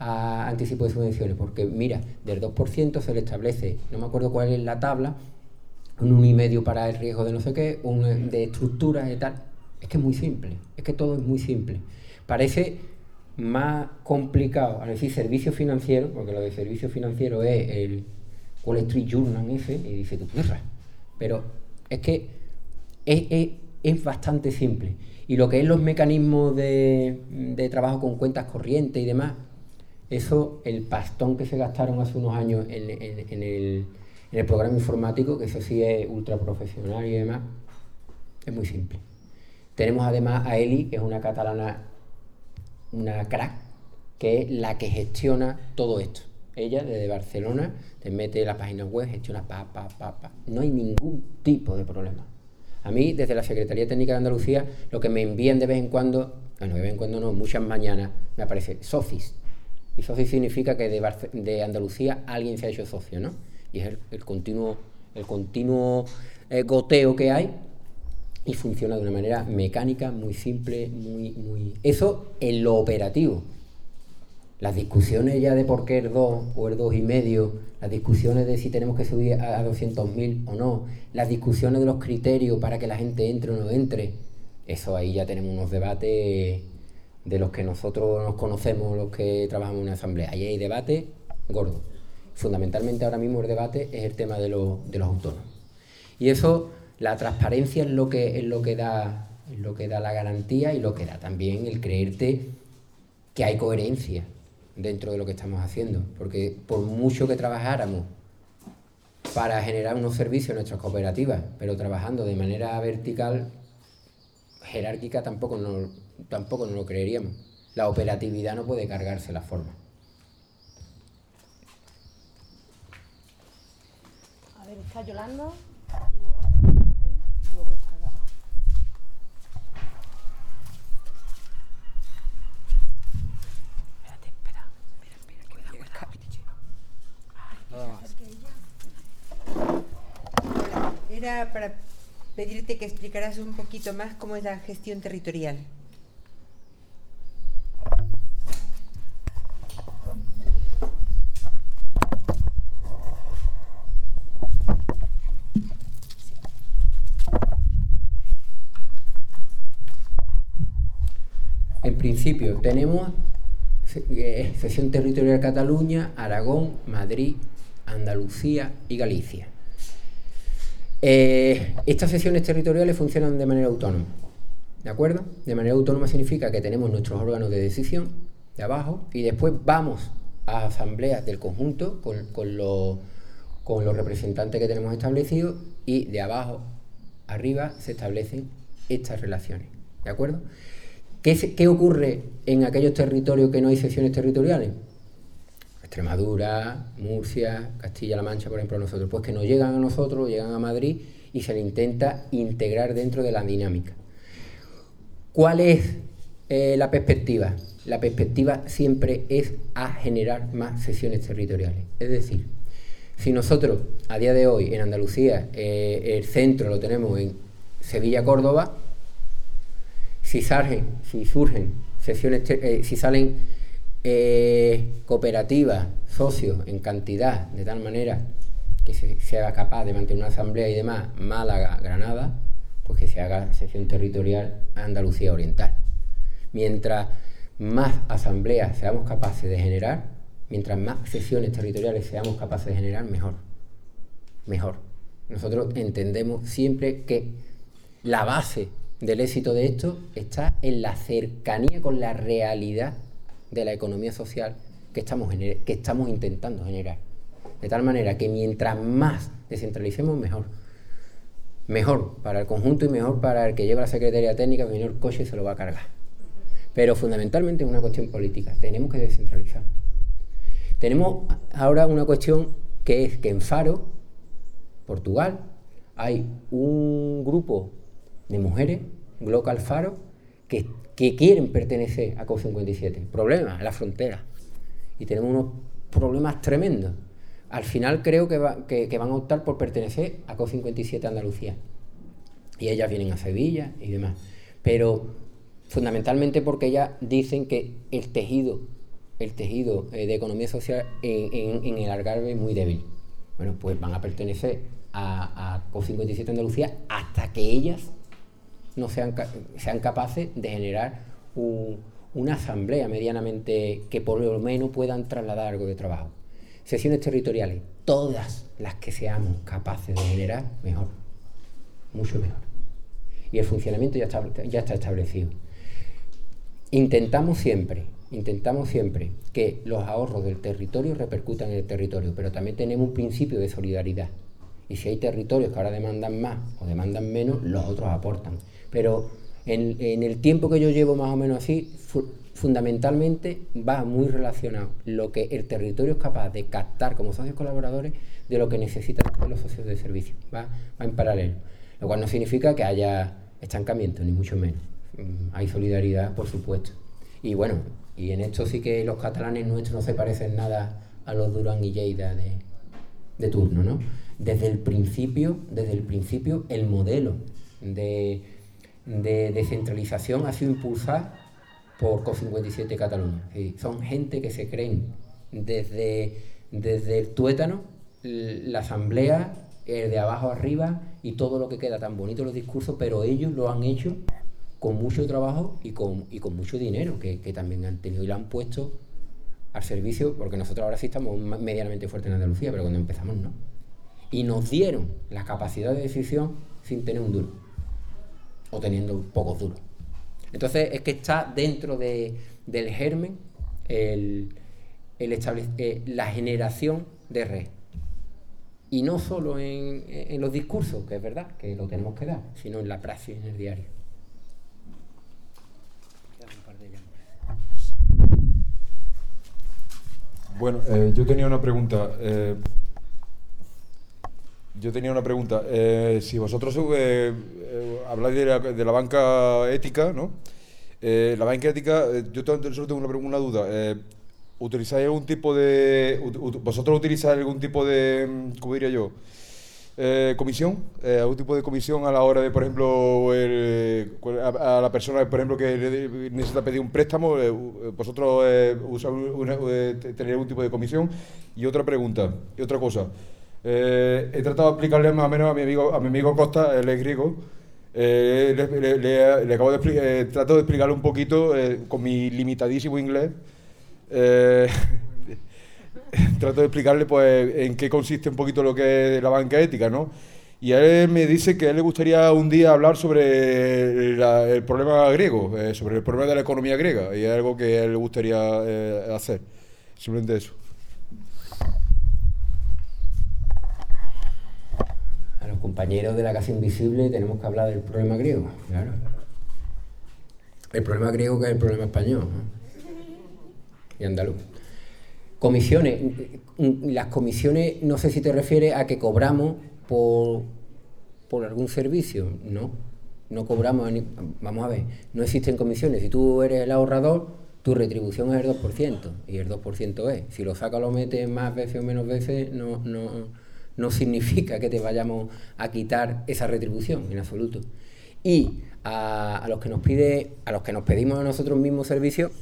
a anticipo de subvenciones, porque mira, del dos por ciento se le establece, no me acuerdo cuál es la tabla, un uno y medio para el riesgo de no sé qué, un de estructuras y tal. Es que es muy simple, es que todo es muy simple. Parece más complicado, al decir servicio financiero, porque lo de servicio financiero es el Wall Street Journal ese, y dice tu perra, pero es que es, es, es bastante simple. Y lo que es los mecanismos de, de trabajo con cuentas corrientes y demás, eso, el pastón que se gastaron hace unos años en, en, en, el, en el programa informático, que eso sí es ultra profesional y demás, es muy simple. Tenemos además a Eli, que es una catalana, una crack, que es la que gestiona todo esto. Ella, desde Barcelona, te mete la página web, gestiona pa, pa, pa, pa. No hay ningún tipo de problema. A mí, desde la Secretaría Técnica de Andalucía, lo que me envían de vez en cuando, bueno, de vez en cuando no, muchas mañanas, me aparece SOCIS. Y SOCIS significa que de, Barce de Andalucía alguien se ha hecho socio, ¿no? Y es el, el continuo, el continuo eh, goteo que hay, y funciona de una manera mecánica, muy simple, muy, muy... Eso en lo operativo. Las discusiones ya de por qué el dos o el dos y medio, las discusiones de si tenemos que subir a, a doscientos mil o no, las discusiones de los criterios para que la gente entre o no entre, eso ahí ya tenemos unos debates de los que nosotros nos conocemos, los que trabajamos en una asamblea. Ahí hay debate gordo. Fundamentalmente ahora mismo el debate es el tema de, lo, de los autónomos. Y eso, la transparencia es lo que, es lo que da, es lo que da la garantía y lo que da también el creerte que hay coherencia dentro de lo que estamos haciendo, porque por mucho que trabajáramos para generar unos servicios en nuestras cooperativas, pero trabajando de manera vertical, jerárquica, tampoco nos, tampoco nos lo creeríamos. La operatividad no puede cargarse la forma. A ver, está Yolanda. Era para pedirte que explicaras un poquito más cómo es la gestión territorial. En principio tenemos eh, sección territorial Cataluña, Aragón, Madrid, Andalucía y Galicia. Eh, estas secciones territoriales funcionan de manera autónoma, ¿de acuerdo? De manera autónoma significa que tenemos nuestros órganos de decisión de abajo y después vamos a asambleas del conjunto con, con, los, con los representantes que tenemos establecidos y de abajo arriba se establecen estas relaciones, ¿de acuerdo? ¿Qué, qué ocurre en aquellos territorios que no hay secciones territoriales? Extremadura, Murcia, Castilla-La Mancha, por ejemplo, nosotros, pues que nos llegan a nosotros, llegan a Madrid y se le intenta integrar dentro de la dinámica. ¿Cuál es eh, la perspectiva? La perspectiva siempre es a generar más secciones territoriales. Es decir, si nosotros a día de hoy en Andalucía eh, el centro lo tenemos en Sevilla-Córdoba, si surgen, si surgen secciones, eh, si salen Eh, cooperativas, socios en cantidad, de tal manera que se sea capaz de mantener una asamblea y demás, Málaga, Granada, pues que se haga sección territorial a Andalucía Oriental. Mientras más asambleas seamos capaces de generar, mientras más secciones territoriales seamos capaces de generar, mejor. Mejor. Nosotros entendemos siempre que la base del éxito de esto está en la cercanía con la realidad de la economía social que estamos, que estamos intentando generar. De tal manera que mientras más descentralicemos, mejor. Mejor para el conjunto y mejor para el que lleva la Secretaría Técnica, que viene el coche y se lo va a cargar. Pero fundamentalmente es una cuestión política. Tenemos que descentralizar. Tenemos ahora una cuestión que es que en Faro, Portugal, hay un grupo de mujeres, Glocal Faro, que que quieren pertenecer a COP cincuenta y siete. Problema, la frontera. Y tenemos unos problemas tremendos. Al final creo que, va, que, que van a optar por pertenecer a COP cincuenta y siete Andalucía. Y ellas vienen a Sevilla y demás. Pero fundamentalmente porque ellas dicen que el tejido el tejido eh, de economía social en, en, en el Algarve muy débil. Bueno, pues van a pertenecer a, a COP cincuenta y siete Andalucía hasta que ellas no sean, sean capaces de generar un, una asamblea medianamente que por lo menos puedan trasladar algo de trabajo. Sesiones territoriales, todas las que seamos capaces de generar, mejor, mucho mejor. Y el funcionamiento ya está, ya está establecido. Intentamos siempre, intentamos siempre que los ahorros del territorio repercutan en el territorio, pero también tenemos un principio de solidaridad. Y si hay territorios que ahora demandan más o demandan menos, los otros aportan. Pero en, en el tiempo que yo llevo más o menos así, fu fundamentalmente va muy relacionado lo que el territorio es capaz de captar como socios colaboradores de lo que necesitan después los socios de servicio. Va, va en paralelo. Lo cual no significa que haya estancamiento, ni mucho menos. Hay solidaridad, por supuesto. Y bueno, y en esto sí que los catalanes nuestros no se parecen nada a los Durán y Lleida de, de turno, ¿no? Desde el principio, desde el principio, el modelo de, de descentralización ha sido impulsado por COP cincuenta y siete Cataluña. Sí, son gente que se creen desde, desde el tuétano, la asamblea, el de abajo arriba y todo lo que queda tan bonito los discursos, pero ellos lo han hecho con mucho trabajo y con, y con mucho dinero que, que también han tenido y lo han puesto al servicio, porque nosotros ahora sí estamos medianamente fuertes en Andalucía, pero cuando empezamos no. Y nos dieron la capacidad de decisión sin tener un duro, o teniendo pocos duros. Entonces es que está dentro de, del germen el, el eh, la generación de red. Y no solo en, en los discursos, que es verdad, que lo tenemos que dar, sino en la praxis, en el diario. Bueno, eh, yo tenía una pregunta. Eh, yo tenía una pregunta. Eh, si vosotros eh, eh, habláis de la, de la banca ética, ¿no? Eh, la banca ética, eh, yo solo tengo una, una duda. Eh, ¿Utilizáis algún tipo de... Ut, vosotros utilizáis algún tipo de... ¿Cómo diría yo? Eh, ¿Comisión? Eh, ¿Algún tipo de comisión a la hora de, por ejemplo, el, a, a la persona, por ejemplo, que necesita pedir un préstamo? Eh, ¿Vosotros eh, usáis una, eh, tenéis algún tipo de comisión? Y otra pregunta, y otra cosa. Eh, he tratado de explicarle más o menos a mi amigo, a mi amigo Costa, él es griego. Eh, le, le, le, le acabo de explicar, eh, trato de explicarle un poquito eh, con mi limitadísimo inglés. Eh, trato de explicarle pues en qué consiste un poquito lo que es la banca ética, ¿no? Y él me dice que a él le gustaría un día hablar sobre la, el problema griego, eh, sobre el problema de la economía griega, y es algo que a él le gustaría eh, hacer. Simplemente eso. A los compañeros de la Casa Invisible tenemos que hablar del problema griego, claro. El problema griego que es el problema español, ¿no? Y andaluz. Comisiones. Las comisiones, no sé si te refieres a que cobramos por, por algún servicio. No, no cobramos. Vamos a ver, no existen comisiones. Si tú eres el ahorrador, tu retribución es el dos por ciento. Y el dos por ciento es. Si lo sacas o lo metes más veces o menos veces, no, no, no significa que te vayamos a quitar esa retribución, en absoluto. Y a, a los que nos pide, a los que nos pedimos a nosotros mismos servicios,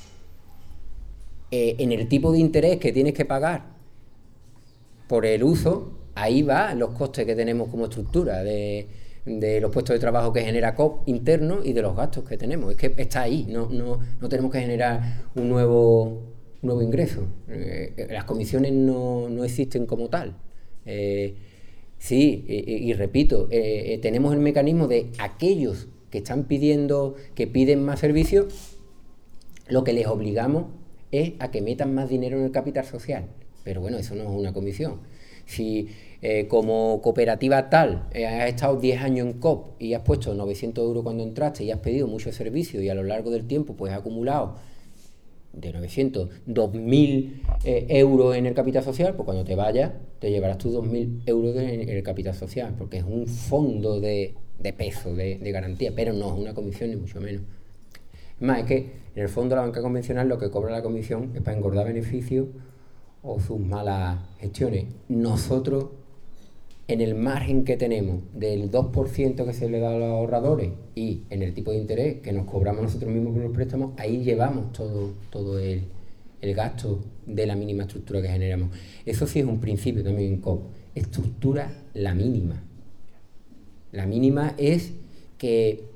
Eh, en el tipo de interés que tienes que pagar por el uso, ahí va los costes que tenemos como estructura de, de los puestos de trabajo que genera COP interno y de los gastos que tenemos. Es que está ahí, no, no, no tenemos que generar un nuevo, un nuevo ingreso. Eh, las comisiones no, no existen como tal. Eh, sí, y, y repito, eh, eh, tenemos el mecanismo de aquellos que están pidiendo, que piden más servicios, lo que les obligamos es a que metan más dinero en el capital social. Pero bueno, eso no es una comisión. Si eh, como cooperativa tal eh, has estado diez años en COP y has puesto novecientos euros cuando entraste y has pedido muchos servicios y a lo largo del tiempo pues has acumulado de novecientos, dos mil eh, euros en el capital social, pues cuando te vayas te llevarás tus dos mil euros de, en el capital social, porque es un fondo de, de peso, de, de garantía, pero no es una comisión ni mucho menos. Más, es que en el fondo la banca convencional lo que cobra la comisión es para engordar beneficios o sus malas gestiones. Nosotros, en el margen que tenemos del dos por ciento que se le da a los ahorradores y en el tipo de interés que nos cobramos nosotros mismos por los préstamos, ahí llevamos todo, todo el, el gasto de la mínima estructura que generamos. Eso sí es un principio también en C O P. Estructura la mínima. La mínima es que,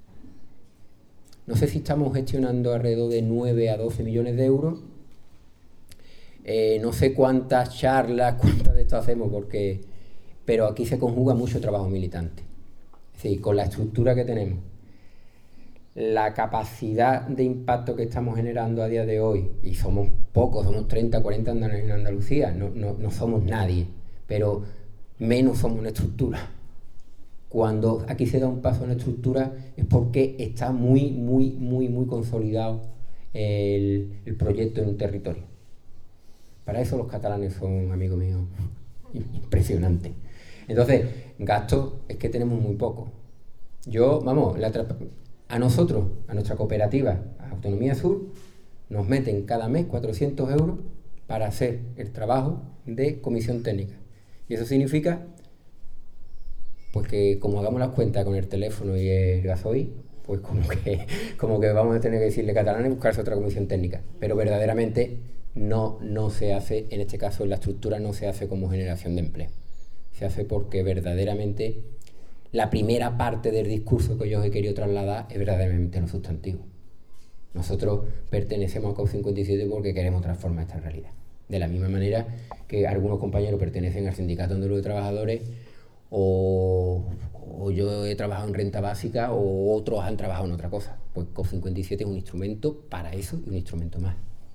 no sé si estamos gestionando alrededor de nueve a doce millones de euros. Eh, no sé cuántas charlas, cuántas de esto hacemos, porque, pero aquí se conjuga mucho trabajo militante. Es decir, con la estructura que tenemos, la capacidad de impacto que estamos generando a día de hoy, y somos pocos, somos treinta, cuarenta en Andalucía, no, no, no somos nadie, pero menos somos una estructura. Cuando aquí se da un paso en la estructura es porque está muy, muy, muy, muy consolidado el, el proyecto en un territorio. Para eso los catalanes son, amigos míos, impresionantes. Entonces, gastos es que tenemos muy poco. Yo, vamos, la a nosotros, a nuestra cooperativa, a Autonomía Sur, nos meten cada mes cuatrocientos euros para hacer el trabajo de comisión técnica. Y eso significa, pues que como hagamos las cuentas con el teléfono y el gasoil, pues como que, como que vamos a tener que decirle a catalanes buscarse otra comisión técnica. Pero verdaderamente no, no se hace, en este caso en la estructura no se hace como generación de empleo. Se hace porque verdaderamente la primera parte del discurso que yo os he querido trasladar es verdaderamente lo sustantivo. Nosotros pertenecemos a C O P cincuenta y siete porque queremos transformar esta realidad. De la misma manera que algunos compañeros pertenecen al Sindicato Andaluz de Trabajadores, o, o yo he trabajado en renta básica, o otros han trabajado en otra cosa. Pues C O P cincuenta y siete es un instrumento para eso y un instrumento más.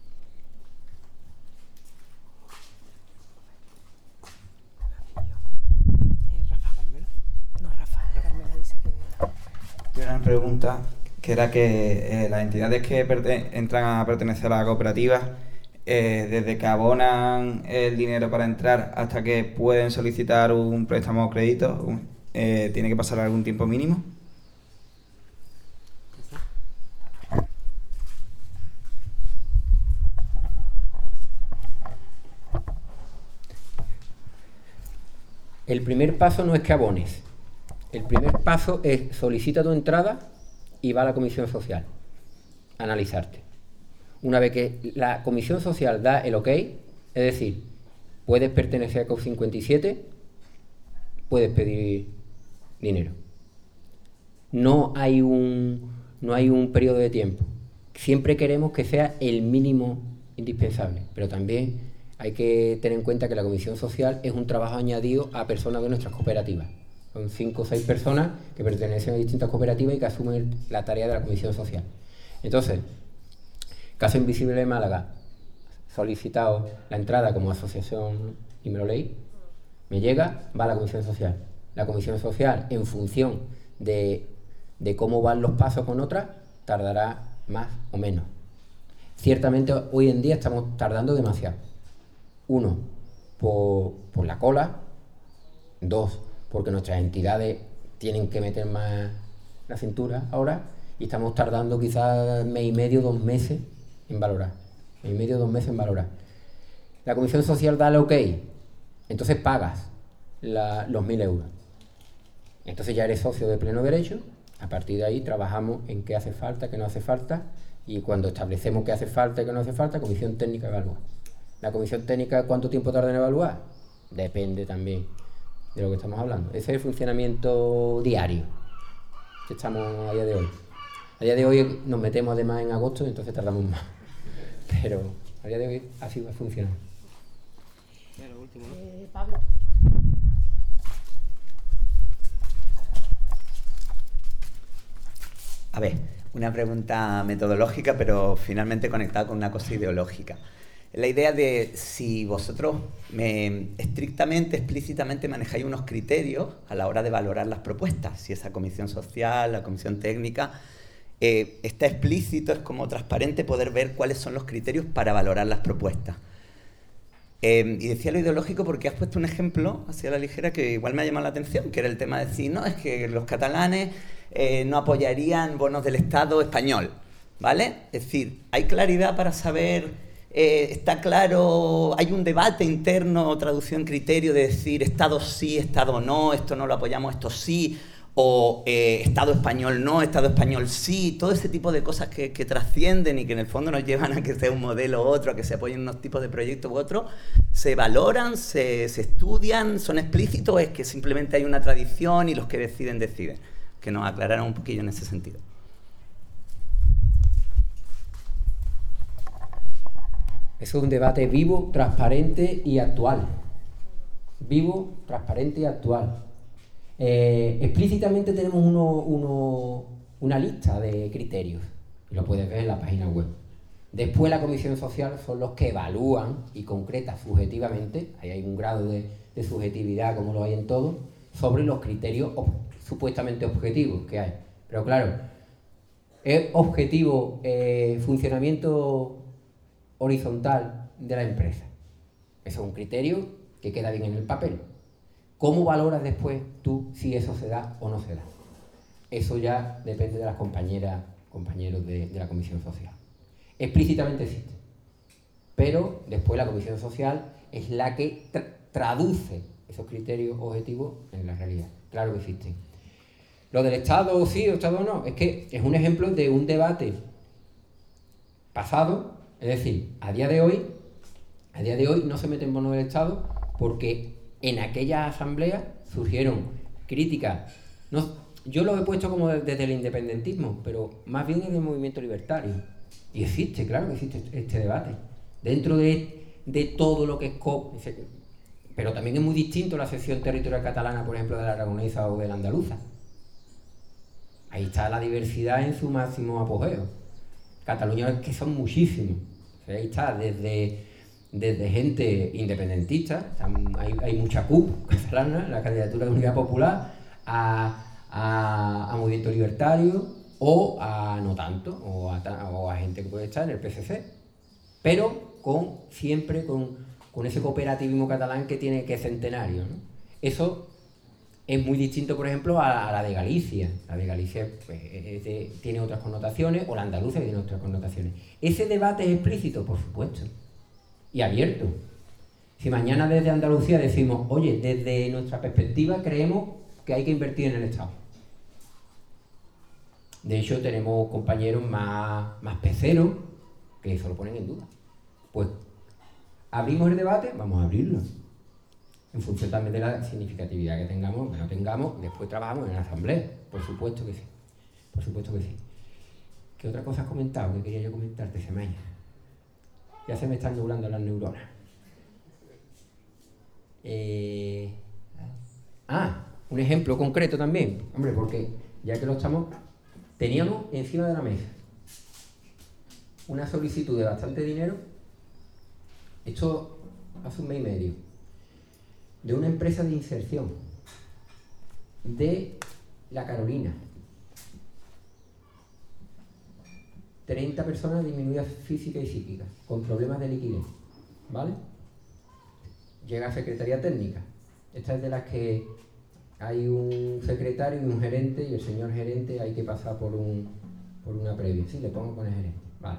Una pregunta que era que eh, las entidades que entran a pertenecer a la cooperativa, eh, desde que abonan el dinero para entrar hasta que pueden solicitar un préstamo o crédito, un, eh, ¿tiene que pasar algún tiempo mínimo? El primer paso no es que abones. El primer paso es solicita tu entrada y va a la comisión social a analizarte. Una vez que la comisión social da el ok, es decir, puedes pertenecer a C O P cincuenta y siete, puedes pedir dinero. No hay un, no hay un periodo de tiempo. Siempre queremos que sea el mínimo indispensable, pero también hay que tener en cuenta que la comisión social es un trabajo añadido a personas de nuestras cooperativas. Son cinco o seis personas que pertenecen a distintas cooperativas y que asumen la tarea de la comisión social. Entonces, Caso Invisible de Málaga, solicitado la entrada como asociación y me lo leí, me llega, va a la comisión social. La comisión social, en función de, de cómo van los pasos con otras, tardará más o menos. Ciertamente, hoy en día estamos tardando demasiado. Uno, por, por la cola. Dos, porque nuestras entidades tienen que meter más la cintura ahora y estamos tardando quizás mes y medio, dos meses en valorar. Mes y medio, dos meses en valorar. La comisión social da el ok, entonces pagas la, los mil euros. Entonces ya eres socio de pleno derecho. A partir de ahí trabajamos en qué hace falta, qué no hace falta, y cuando establecemos qué hace falta y qué no hace falta, comisión técnica evalúa. La comisión técnica, ¿cuánto tiempo tarda en evaluar? Depende también de lo que estamos hablando. Ese es el funcionamiento diario que estamos a día de hoy. A día de hoy nos metemos además en agosto y entonces tardamos más. Pero a día de hoy así va a funcionar. Eh, Pablo. A ver, una pregunta metodológica, pero finalmente conectada con una cosa ideológica. La idea de si vosotros me, estrictamente, explícitamente manejáis unos criterios a la hora de valorar las propuestas, si esa comisión social, la comisión técnica, eh, está explícito, es como transparente poder ver cuáles son los criterios para valorar las propuestas. Eh, y decía lo ideológico porque has puesto un ejemplo hacia la ligera que igual me ha llamado la atención, que era el tema de decir, no, es que los catalanes eh, no apoyarían bonos del Estado español, ¿vale? Es decir, hay claridad para saber... Eh, está claro, hay un debate interno, traducción criterio de decir Estado sí, Estado no, esto no lo apoyamos, esto sí, o eh, Estado español no, Estado español sí, todo ese tipo de cosas que, que trascienden y que en el fondo nos llevan a que sea un modelo u otro, a que se apoyen unos tipos de proyectos u otros, se valoran, se, se estudian, son explícitos, o es que simplemente hay una tradición y los que deciden, deciden. Que nos aclararan un poquillo en ese sentido. Eso es un debate vivo, transparente y actual. Vivo, transparente y actual. Eh, explícitamente tenemos uno, uno, una lista de criterios, y lo puedes ver en la página web. Después la comisión social son los que evalúan y concretan subjetivamente, ahí hay un grado de, de subjetividad como lo hay en todo, sobre los criterios ob, supuestamente objetivos que hay. Pero claro, es objetivo eh, funcionamiento horizontal de la empresa. Eso es un criterio que queda bien en el papel. ¿Cómo valoras después tú si eso se da o no se da? Eso ya depende de las compañeras, compañeros de, de la comisión social. Explícitamente existe. Pero después la comisión social es la que tra traduce esos criterios objetivos en la realidad. Claro que existen. Lo del Estado sí o Estado no, es que es un ejemplo de un debate pasado, es decir, a día de hoy, a día de hoy no se mete en bono del Estado porque en aquella asamblea surgieron críticas. No, yo lo he puesto como desde el independentismo, pero más bien desde el movimiento libertario. Y existe, claro que existe este debate. Dentro de, de todo lo que es C O P, pero también es muy distinto la sección territorial catalana, por ejemplo, de la aragonesa o de la andaluza. Ahí está la diversidad en su máximo apogeo. Cataluña es que son muchísimos. O sea, ahí está desde... desde gente independentista, hay, hay mucha C U P catalana, la candidatura de Unidad Popular, a, a, a movimiento libertario, o a no tanto, o a, o a gente que puede estar en el P S C, pero con, siempre con, con ese cooperativismo catalán que tiene que es centenario, ¿no? Eso es muy distinto, por ejemplo, a, a la de Galicia. La de Galicia pues, es de, tiene otras connotaciones, o la andaluza que tiene otras connotaciones. ¿Ese debate es explícito? Por supuesto. Y abierto. Si mañana desde Andalucía decimos, oye, desde nuestra perspectiva creemos que hay que invertir en el Estado. De hecho, tenemos compañeros más, más peceros que eso lo ponen en duda. Pues, ¿abrimos el debate? Vamos a abrirlo. En función también de la significatividad que tengamos, que no tengamos, después trabajamos en la asamblea. Por supuesto que sí. Por supuesto que sí. ¿Qué otra cosa has comentado que quería yo comentarte, Semaya? Ya se me están nublando las neuronas. Eh... Ah, un ejemplo concreto también. Hombre, porque ya que lo estamos... Teníamos encima de la mesa una solicitud de bastante dinero, esto hace un mes y medio, de una empresa de inserción de La Carolina. treinta personas disminuidas física y psíquica, con problemas de liquidez, ¿vale? Llega a Secretaría Técnica. Esta es de las que hay un secretario y un gerente, y el señor gerente hay que pasar por un por una previa. Sí, le pongo con el gerente. Vale.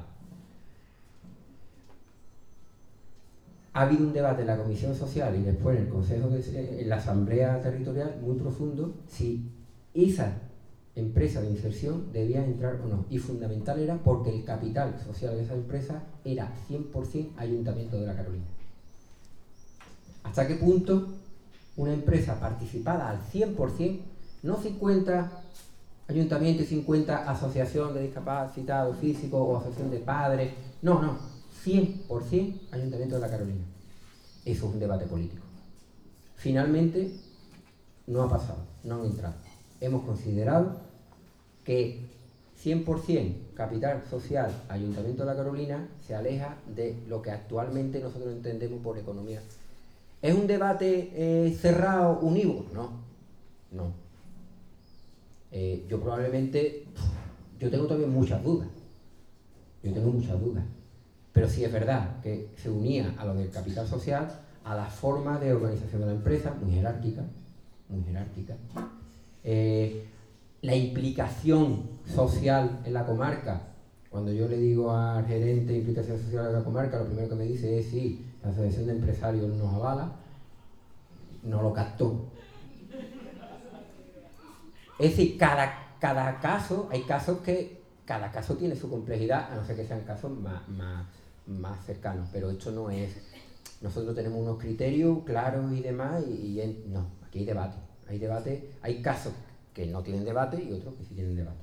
Ha habido un debate en la Comisión Social y después en el Consejo, de, en la Asamblea Territorial, muy profundo, si esa empresa de inserción debía entrar o no. Y fundamental era porque el capital social de esa empresa era cien por cien Ayuntamiento de La Carolina. ¿Hasta qué punto una empresa participada al cien por cien, no cincuenta ayuntamientos y cincuenta asociación de discapacitados físicos o asociación de padres, no, no, cien por cien Ayuntamiento de La Carolina? Eso es un debate político. Finalmente no ha pasado, no han entrado. Hemos considerado que cien por cien capital social Ayuntamiento de La Carolina se aleja de lo que actualmente nosotros entendemos por economía. ¿Es un debate eh, cerrado, unívoco? No, no. Eh, yo probablemente, yo tengo todavía muchas dudas, yo tengo muchas dudas, pero sí es verdad que se unía a lo del capital social, a la forma de organización de la empresa, muy jerárquica, muy jerárquica. Eh, la implicación social en la comarca, cuando yo le digo al gerente de implicación social en la comarca, lo primero que me dice es sí, la asociación de empresarios nos avala, no lo captó. Es decir, cada, cada caso, hay casos que cada caso tiene su complejidad, a no ser que sean casos más, más, más cercanos, pero esto no es... Nosotros tenemos unos criterios claros y demás, y, y en, no, aquí hay debate, hay debate, hay casos que no tienen debate y otros que sí tienen debate.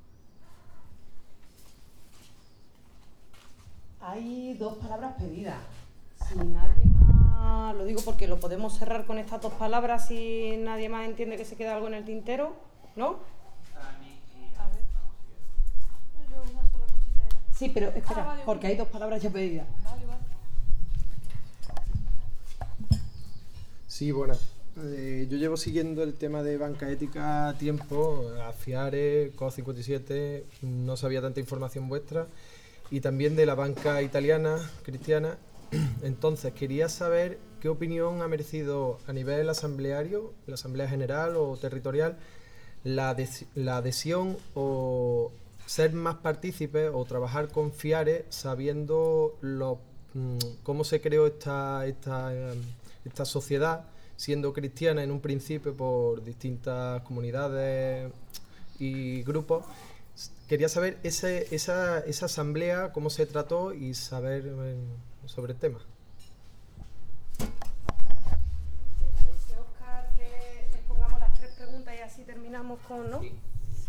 Hay dos palabras pedidas. Si nadie más, lo digo porque lo podemos cerrar con estas dos palabras si nadie más entiende que se queda algo en el tintero, ¿no? Sí, pero espera, ah, vale, porque hay dos palabras ya pedidas. Vale, vale. Sí, bueno, eh, yo llevo siguiendo el tema de banca ética tiempo, a FIARE, C O cincuenta y siete, no sabía tanta información vuestra, y también de la banca italiana, cristiana. Entonces, quería saber qué opinión ha merecido a nivel asambleario, la Asamblea General o territorial, la, ades la adhesión o ser más partícipes o trabajar con FIARE sabiendo lo, cómo se creó esta, esta, esta sociedad, siendo cristiana en un principio por distintas comunidades y grupos. Quería saber ese, esa, esa asamblea, cómo se trató y saber eh, sobre el tema. ¿Te parece, Óscar, que les pongamos las tres preguntas y así terminamos con, ¿no? Sí.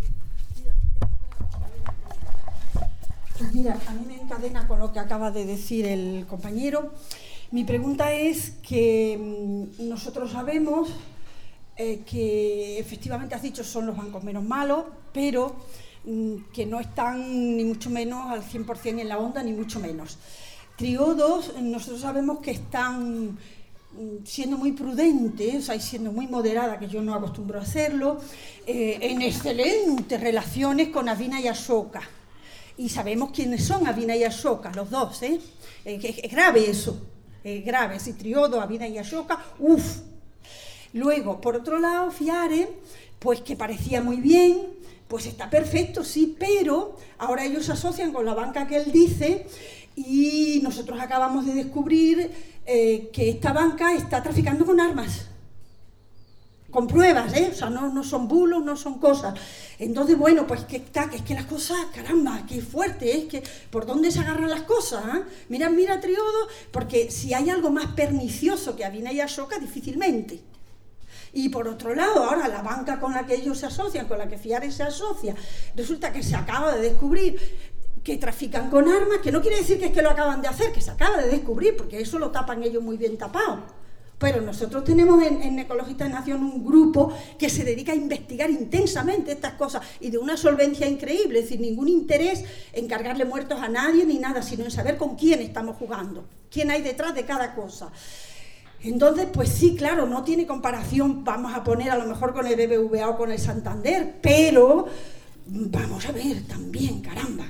Pues mira, a mí me encadena con lo que acaba de decir el compañero. Mi pregunta es que mmm, nosotros sabemos eh, que efectivamente has dicho son los bancos menos malos, pero mmm, que no están ni mucho menos al cien por cien en la onda, ni mucho menos. Triodos, nosotros sabemos que están siendo muy prudentes, o sea, y siendo muy moderada, que yo no acostumbro a hacerlo, eh, en excelentes relaciones con Avina y Ashoka. Y sabemos quiénes son Avina y Ashoka, los dos, ¿eh? Eh, es, es grave eso, es grave, si Triodo, Avina y Ashoka, uff. Luego, por otro lado, FIARE, pues que parecía muy bien, pues está perfecto, sí, pero ahora ellos se asocian con la banca que él dice y nosotros acabamos de descubrir eh, que esta banca está traficando con armas. Con pruebas, ¿eh? O sea, no, no son bulos, no son cosas. Entonces, bueno, pues que está, que es que las cosas, caramba, qué fuerte, es que por dónde se agarran las cosas, ¿eh? Mira, mira, Triodo, porque si hay algo más pernicioso que Avina y Ashoka, difícilmente. Y por otro lado, ahora la banca con la que ellos se asocian, con la que FIARE se asocia, resulta que se acaba de descubrir que trafican con armas, que no quiere decir que es que lo acaban de hacer, que se acaba de descubrir, porque eso lo tapan ellos muy bien tapado. Pero nosotros tenemos en, en Ecologistas de Nación un grupo que se dedica a investigar intensamente estas cosas y de una solvencia increíble, es decir, ningún interés en cargarle muertos a nadie ni nada, sino en saber con quién estamos jugando, quién hay detrás de cada cosa. Entonces, pues sí, claro, no tiene comparación, vamos a poner a lo mejor con el B B V A o con el Santander, pero vamos a ver también, caramba.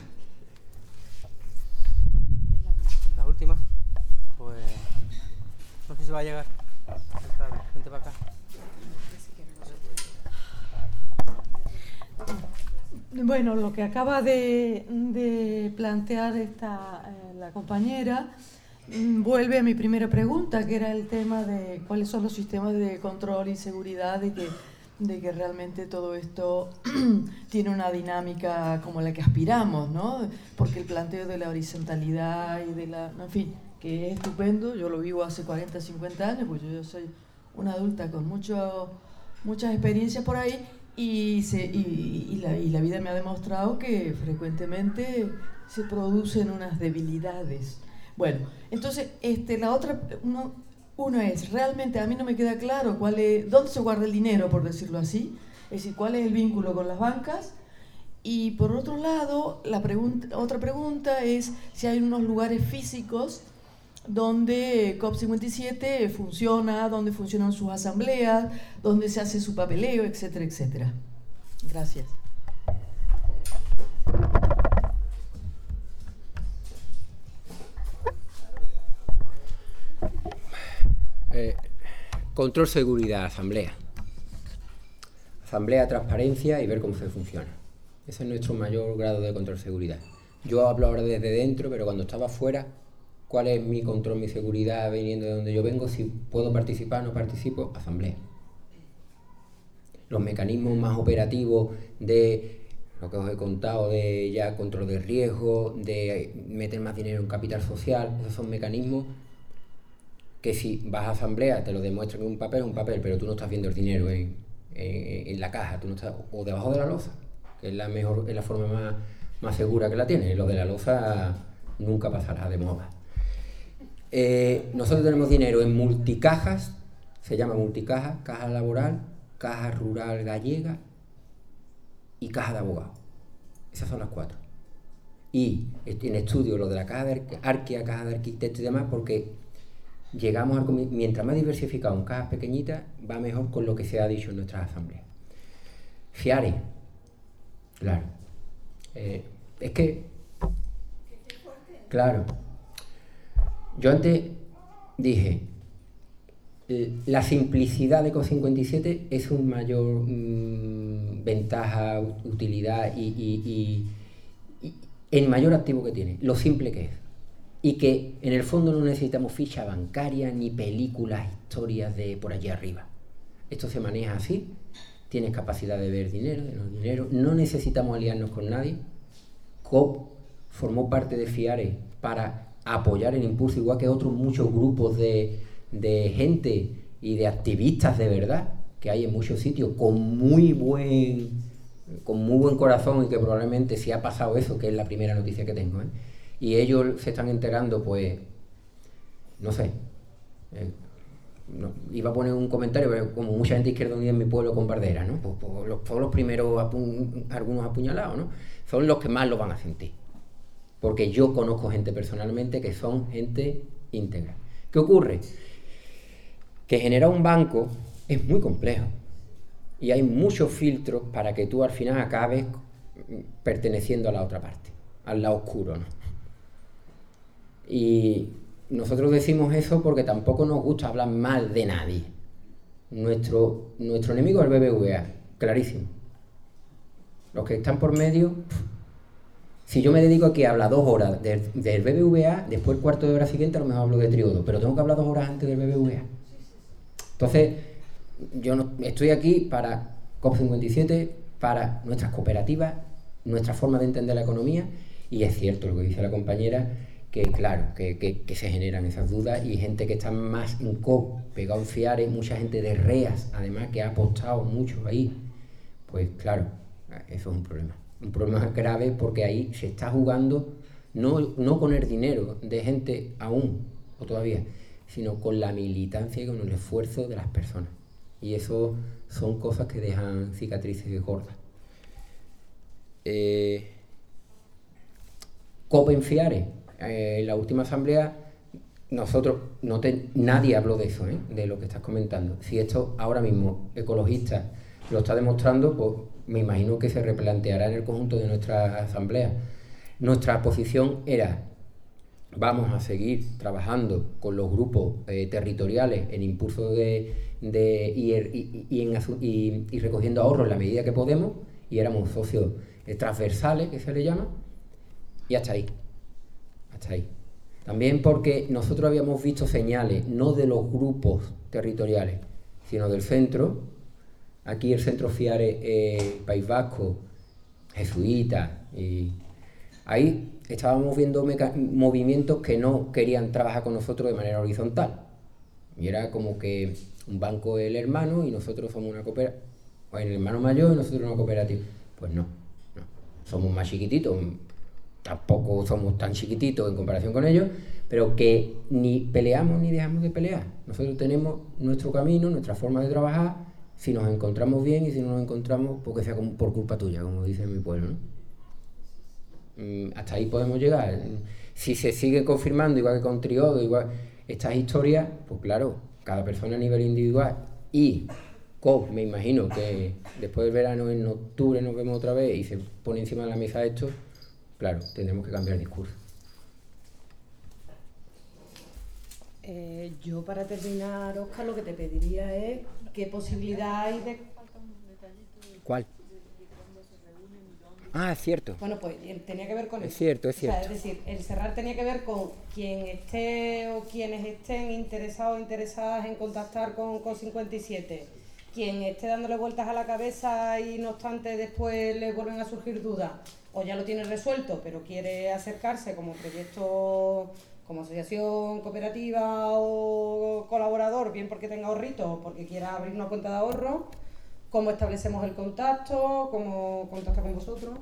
La última, pues no sé si va a llegar. Vente para acá. Bueno, lo que acaba de, de plantear esta, eh, la compañera mm, vuelve a mi primera pregunta, que era el tema de cuáles son los sistemas de control y seguridad de que, de que realmente todo esto tiene una dinámica como la que aspiramos, ¿no? Porque el planteo de la horizontalidad y de la... En fin, que es estupendo, yo lo vivo hace cuarenta, cincuenta años, pues yo, yo soy una adulta con mucho, muchas experiencias por ahí y, se, y, y, la, y la vida me ha demostrado que frecuentemente se producen unas debilidades. Bueno, entonces este, la otra, uno, uno es, realmente a mí no me queda claro cuál es, dónde se guarda el dinero, por decirlo así, es decir, cuál es el vínculo con las bancas. Y por otro lado, la pregunta, otra pregunta es si hay unos lugares físicos donde C O P cincuenta y siete funciona, donde funcionan sus asambleas, donde se hace su papeleo, etcétera, etcétera. Gracias. Eh, control, seguridad, asamblea. Asamblea, transparencia y ver cómo se funciona. Ese es nuestro mayor grado de control, seguridad. Yo hablo ahora desde dentro, pero cuando estaba fuera, ¿cuál es mi control, mi seguridad viniendo de donde yo vengo? Si puedo participar o no participo, asamblea. los mecanismos más operativos de lo que os he contado, de ya control de riesgo, de meter más dinero en capital social, esos son mecanismos que si vas a asamblea te lo demuestran en un papel, un papel, pero tú no estás viendo el dinero en, en, en la caja, tú no estás, o debajo de la loza, que es la mejor, es la forma más, más segura que la tienes. Lo de la loza nunca pasará de moda. Eh, nosotros tenemos dinero en multicajas, se llama multicaja, caja laboral, caja rural gallega y caja de abogados. Esas son las cuatro. Y en estudio lo de la caja de Arquia, caja de arquitectos y demás, porque llegamos a, mientras más diversificado en cajas pequeñitas, va mejor con lo que se ha dicho en nuestras asambleas. FIARE, claro. Eh, es que, claro, yo antes dije, la simplicidad de C O cincuenta y siete es un mayor mmm, ventaja, utilidad y, y, y, y el mayor activo que tiene, lo simple que es. Y que en el fondo no necesitamos ficha bancaria ni películas, historias de por allí arriba. Esto se maneja así, tienes capacidad de ver dinero, de no dinero, no necesitamos aliarnos con nadie. C O P formó parte de FIARE para apoyar el impulso, igual que otros muchos grupos de, de gente y de activistas de verdad que hay en muchos sitios con muy buen, con muy buen corazón y que probablemente si ha pasado eso, que es la primera noticia que tengo, ¿eh? Y ellos se están enterando, pues, no sé, eh, no, iba a poner un comentario, pero como mucha gente izquierda unida en mi pueblo con Bardera, ¿no? Pues, pues los, son los primeros, apu algunos apuñalados, ¿no? Son los que más lo van a sentir. Porque yo conozco gente personalmente que son gente íntegra. ¿Qué ocurre? Que generar un banco es muy complejo. Y hay muchos filtros para que tú al final acabes perteneciendo a la otra parte, al lado oscuro, ¿no? Y nosotros decimos eso porque tampoco nos gusta hablar mal de nadie. Nuestro, nuestro enemigo es el B B V A, clarísimo. Los que están por medio, si yo me dedico aquí a hablar dos horas del, del B B V A, después el cuarto de hora siguiente a lo mejor hablo de triodo, pero tengo que hablar dos horas antes del B B V A. Entonces, yo no, estoy aquí para C O P cincuenta y siete, para nuestras cooperativas, nuestra forma de entender la economía, y es cierto lo que dice la compañera, que claro, que, que, que se generan esas dudas y gente que está más en C O P, pegado en FIARE, mucha gente de REAS, además, que ha apostado mucho ahí. Pues claro, eso es un problema. Un problema grave porque ahí se está jugando no, no con el dinero de gente aún, o todavía, sino con la militancia y con el esfuerzo de las personas. Y eso son cosas que dejan cicatrices gordas. Eh, C O P en FIARE. Eh, en la última asamblea nosotros, no te, nadie habló de eso, ¿eh? De lo que estás comentando. Si esto ahora mismo Ecologistas lo está demostrando, pues me imagino que se replanteará en el conjunto de nuestra asamblea. Nuestra posición era: vamos a seguir trabajando con los grupos eh, territoriales en impulso de, de y, y, y, en, y, y recogiendo ahorros en la medida que podemos, y éramos socios eh, transversales, que se le llama, y hasta ahí. Hasta ahí. También porque nosotros habíamos visto señales, no de los grupos territoriales, sino del centro. Aquí el centro FIARE, eh, País Vasco, Jesuita, y ahí estábamos viendo movimientos que no querían trabajar con nosotros de manera horizontal. Y era como que un banco es el hermano y nosotros somos una cooperativa, o el hermano mayor y nosotros una cooperativa. Pues no, no. Somos más chiquititos. Tampoco somos tan chiquititos en comparación con ellos, pero que ni peleamos ni dejamos de pelear. Nosotros tenemos nuestro camino, nuestra forma de trabajar, si nos encontramos bien y si no nos encontramos, porque sea por culpa tuya, como dice mi pueblo, ¿no? Hasta ahí podemos llegar. Si se sigue confirmando, igual que con Triodo, igual estas historias, pues claro, cada persona a nivel individual y C O P, me imagino que después del verano, en octubre, nos vemos otra vez y se pone encima de la mesa esto. Claro, tendremos que cambiar el discurso. Eh, yo para terminar, Óscar, lo que te pediría es qué posibilidad hay de... ¿Cuál? Ah, es cierto. Bueno, pues tenía que ver con es eso. cierto, es cierto. O sea, es decir, el cerrar tenía que ver con quien esté o quienes estén interesados o interesadas en contactar con C O P cincuenta y siete quien esté dándole vueltas a la cabeza y no obstante después le vuelven a surgir dudas, o ya lo tiene resuelto, pero quiere acercarse como proyecto, como asociación cooperativa o colaborador, bien porque tenga ahorritos o porque quiera abrir una cuenta de ahorro, ¿cómo establecemos el contacto? ¿Cómo contacta con vosotros?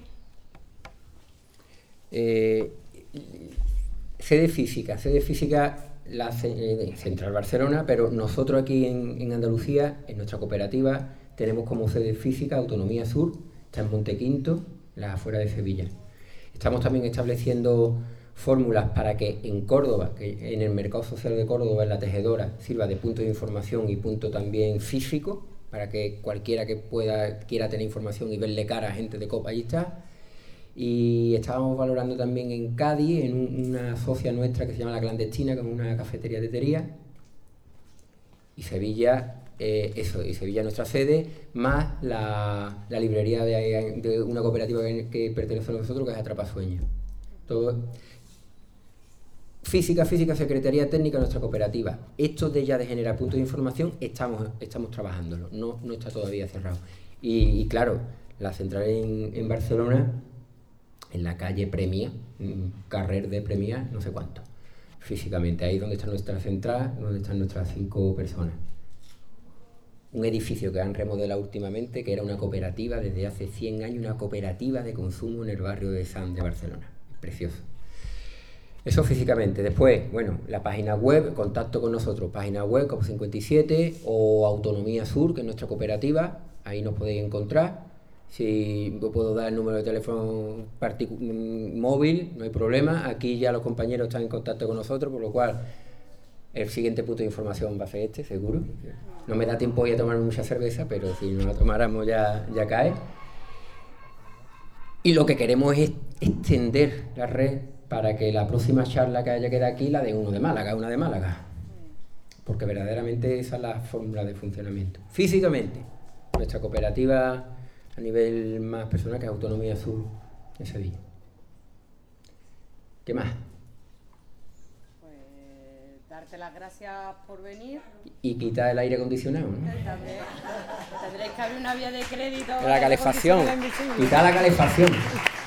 Eh, sede física, sede física la eh, Central Barcelona, pero nosotros aquí en, en Andalucía, en nuestra cooperativa, tenemos como sede física Autonomía Sur, está en Montequinto, las afueras de Sevilla. Estamos también estableciendo fórmulas para que en Córdoba, que en el mercado social de Córdoba, en la tejedora, sirva de punto de información y punto también físico, para que cualquiera que pueda quiera tener información y verle cara a gente de Copa, allí está. Y estábamos valorando también en Cádiz, en un, una socia nuestra que se llama La Clandestina, que es una cafetería de tetería. Y Sevilla, eh, eso, y Sevilla nuestra sede, más la, la librería de, de una cooperativa que, que pertenece a nosotros, que es Atrapasueños. Todo. Física, física, Secretaría Técnica de nuestra cooperativa. Esto de ya de generar puntos de información, estamos, estamos trabajándolo, no, no está todavía cerrado. Y, y claro, la central en, en Barcelona, en la calle Premia, Carrer de Premia, no sé cuánto, físicamente, ahí donde está nuestra central, donde están nuestras cinco personas. Un edificio que han remodelado últimamente, que era una cooperativa desde hace cien años, una cooperativa de consumo en el barrio de San de Barcelona. Precioso. Eso físicamente. Después, bueno, la página web, contacto con nosotros, página web COP cincuenta y siete o Autonomía Sur, que es nuestra cooperativa, ahí nos podéis encontrar. Si yo puedo dar el número de teléfono móvil, no hay problema. Aquí ya los compañeros están en contacto con nosotros, por lo cual el siguiente punto de información va a ser este, seguro. No me da tiempo hoy a tomar mucha cerveza, pero si no la tomáramos ya, ya cae. Y lo que queremos es extender la red para que la próxima charla que haya que dar aquí la de uno de Málaga, una de Málaga. Porque verdaderamente esa es la fórmula de funcionamiento. Físicamente, nuestra cooperativa a nivel más personal, que es Autonomía Sur en Sevilla. ¿Qué más? Pues darte las gracias por venir. Y quitar el aire acondicionado, ¿no? También tendréis que abrir una vía de crédito. La calefacción. Quitar la calefacción.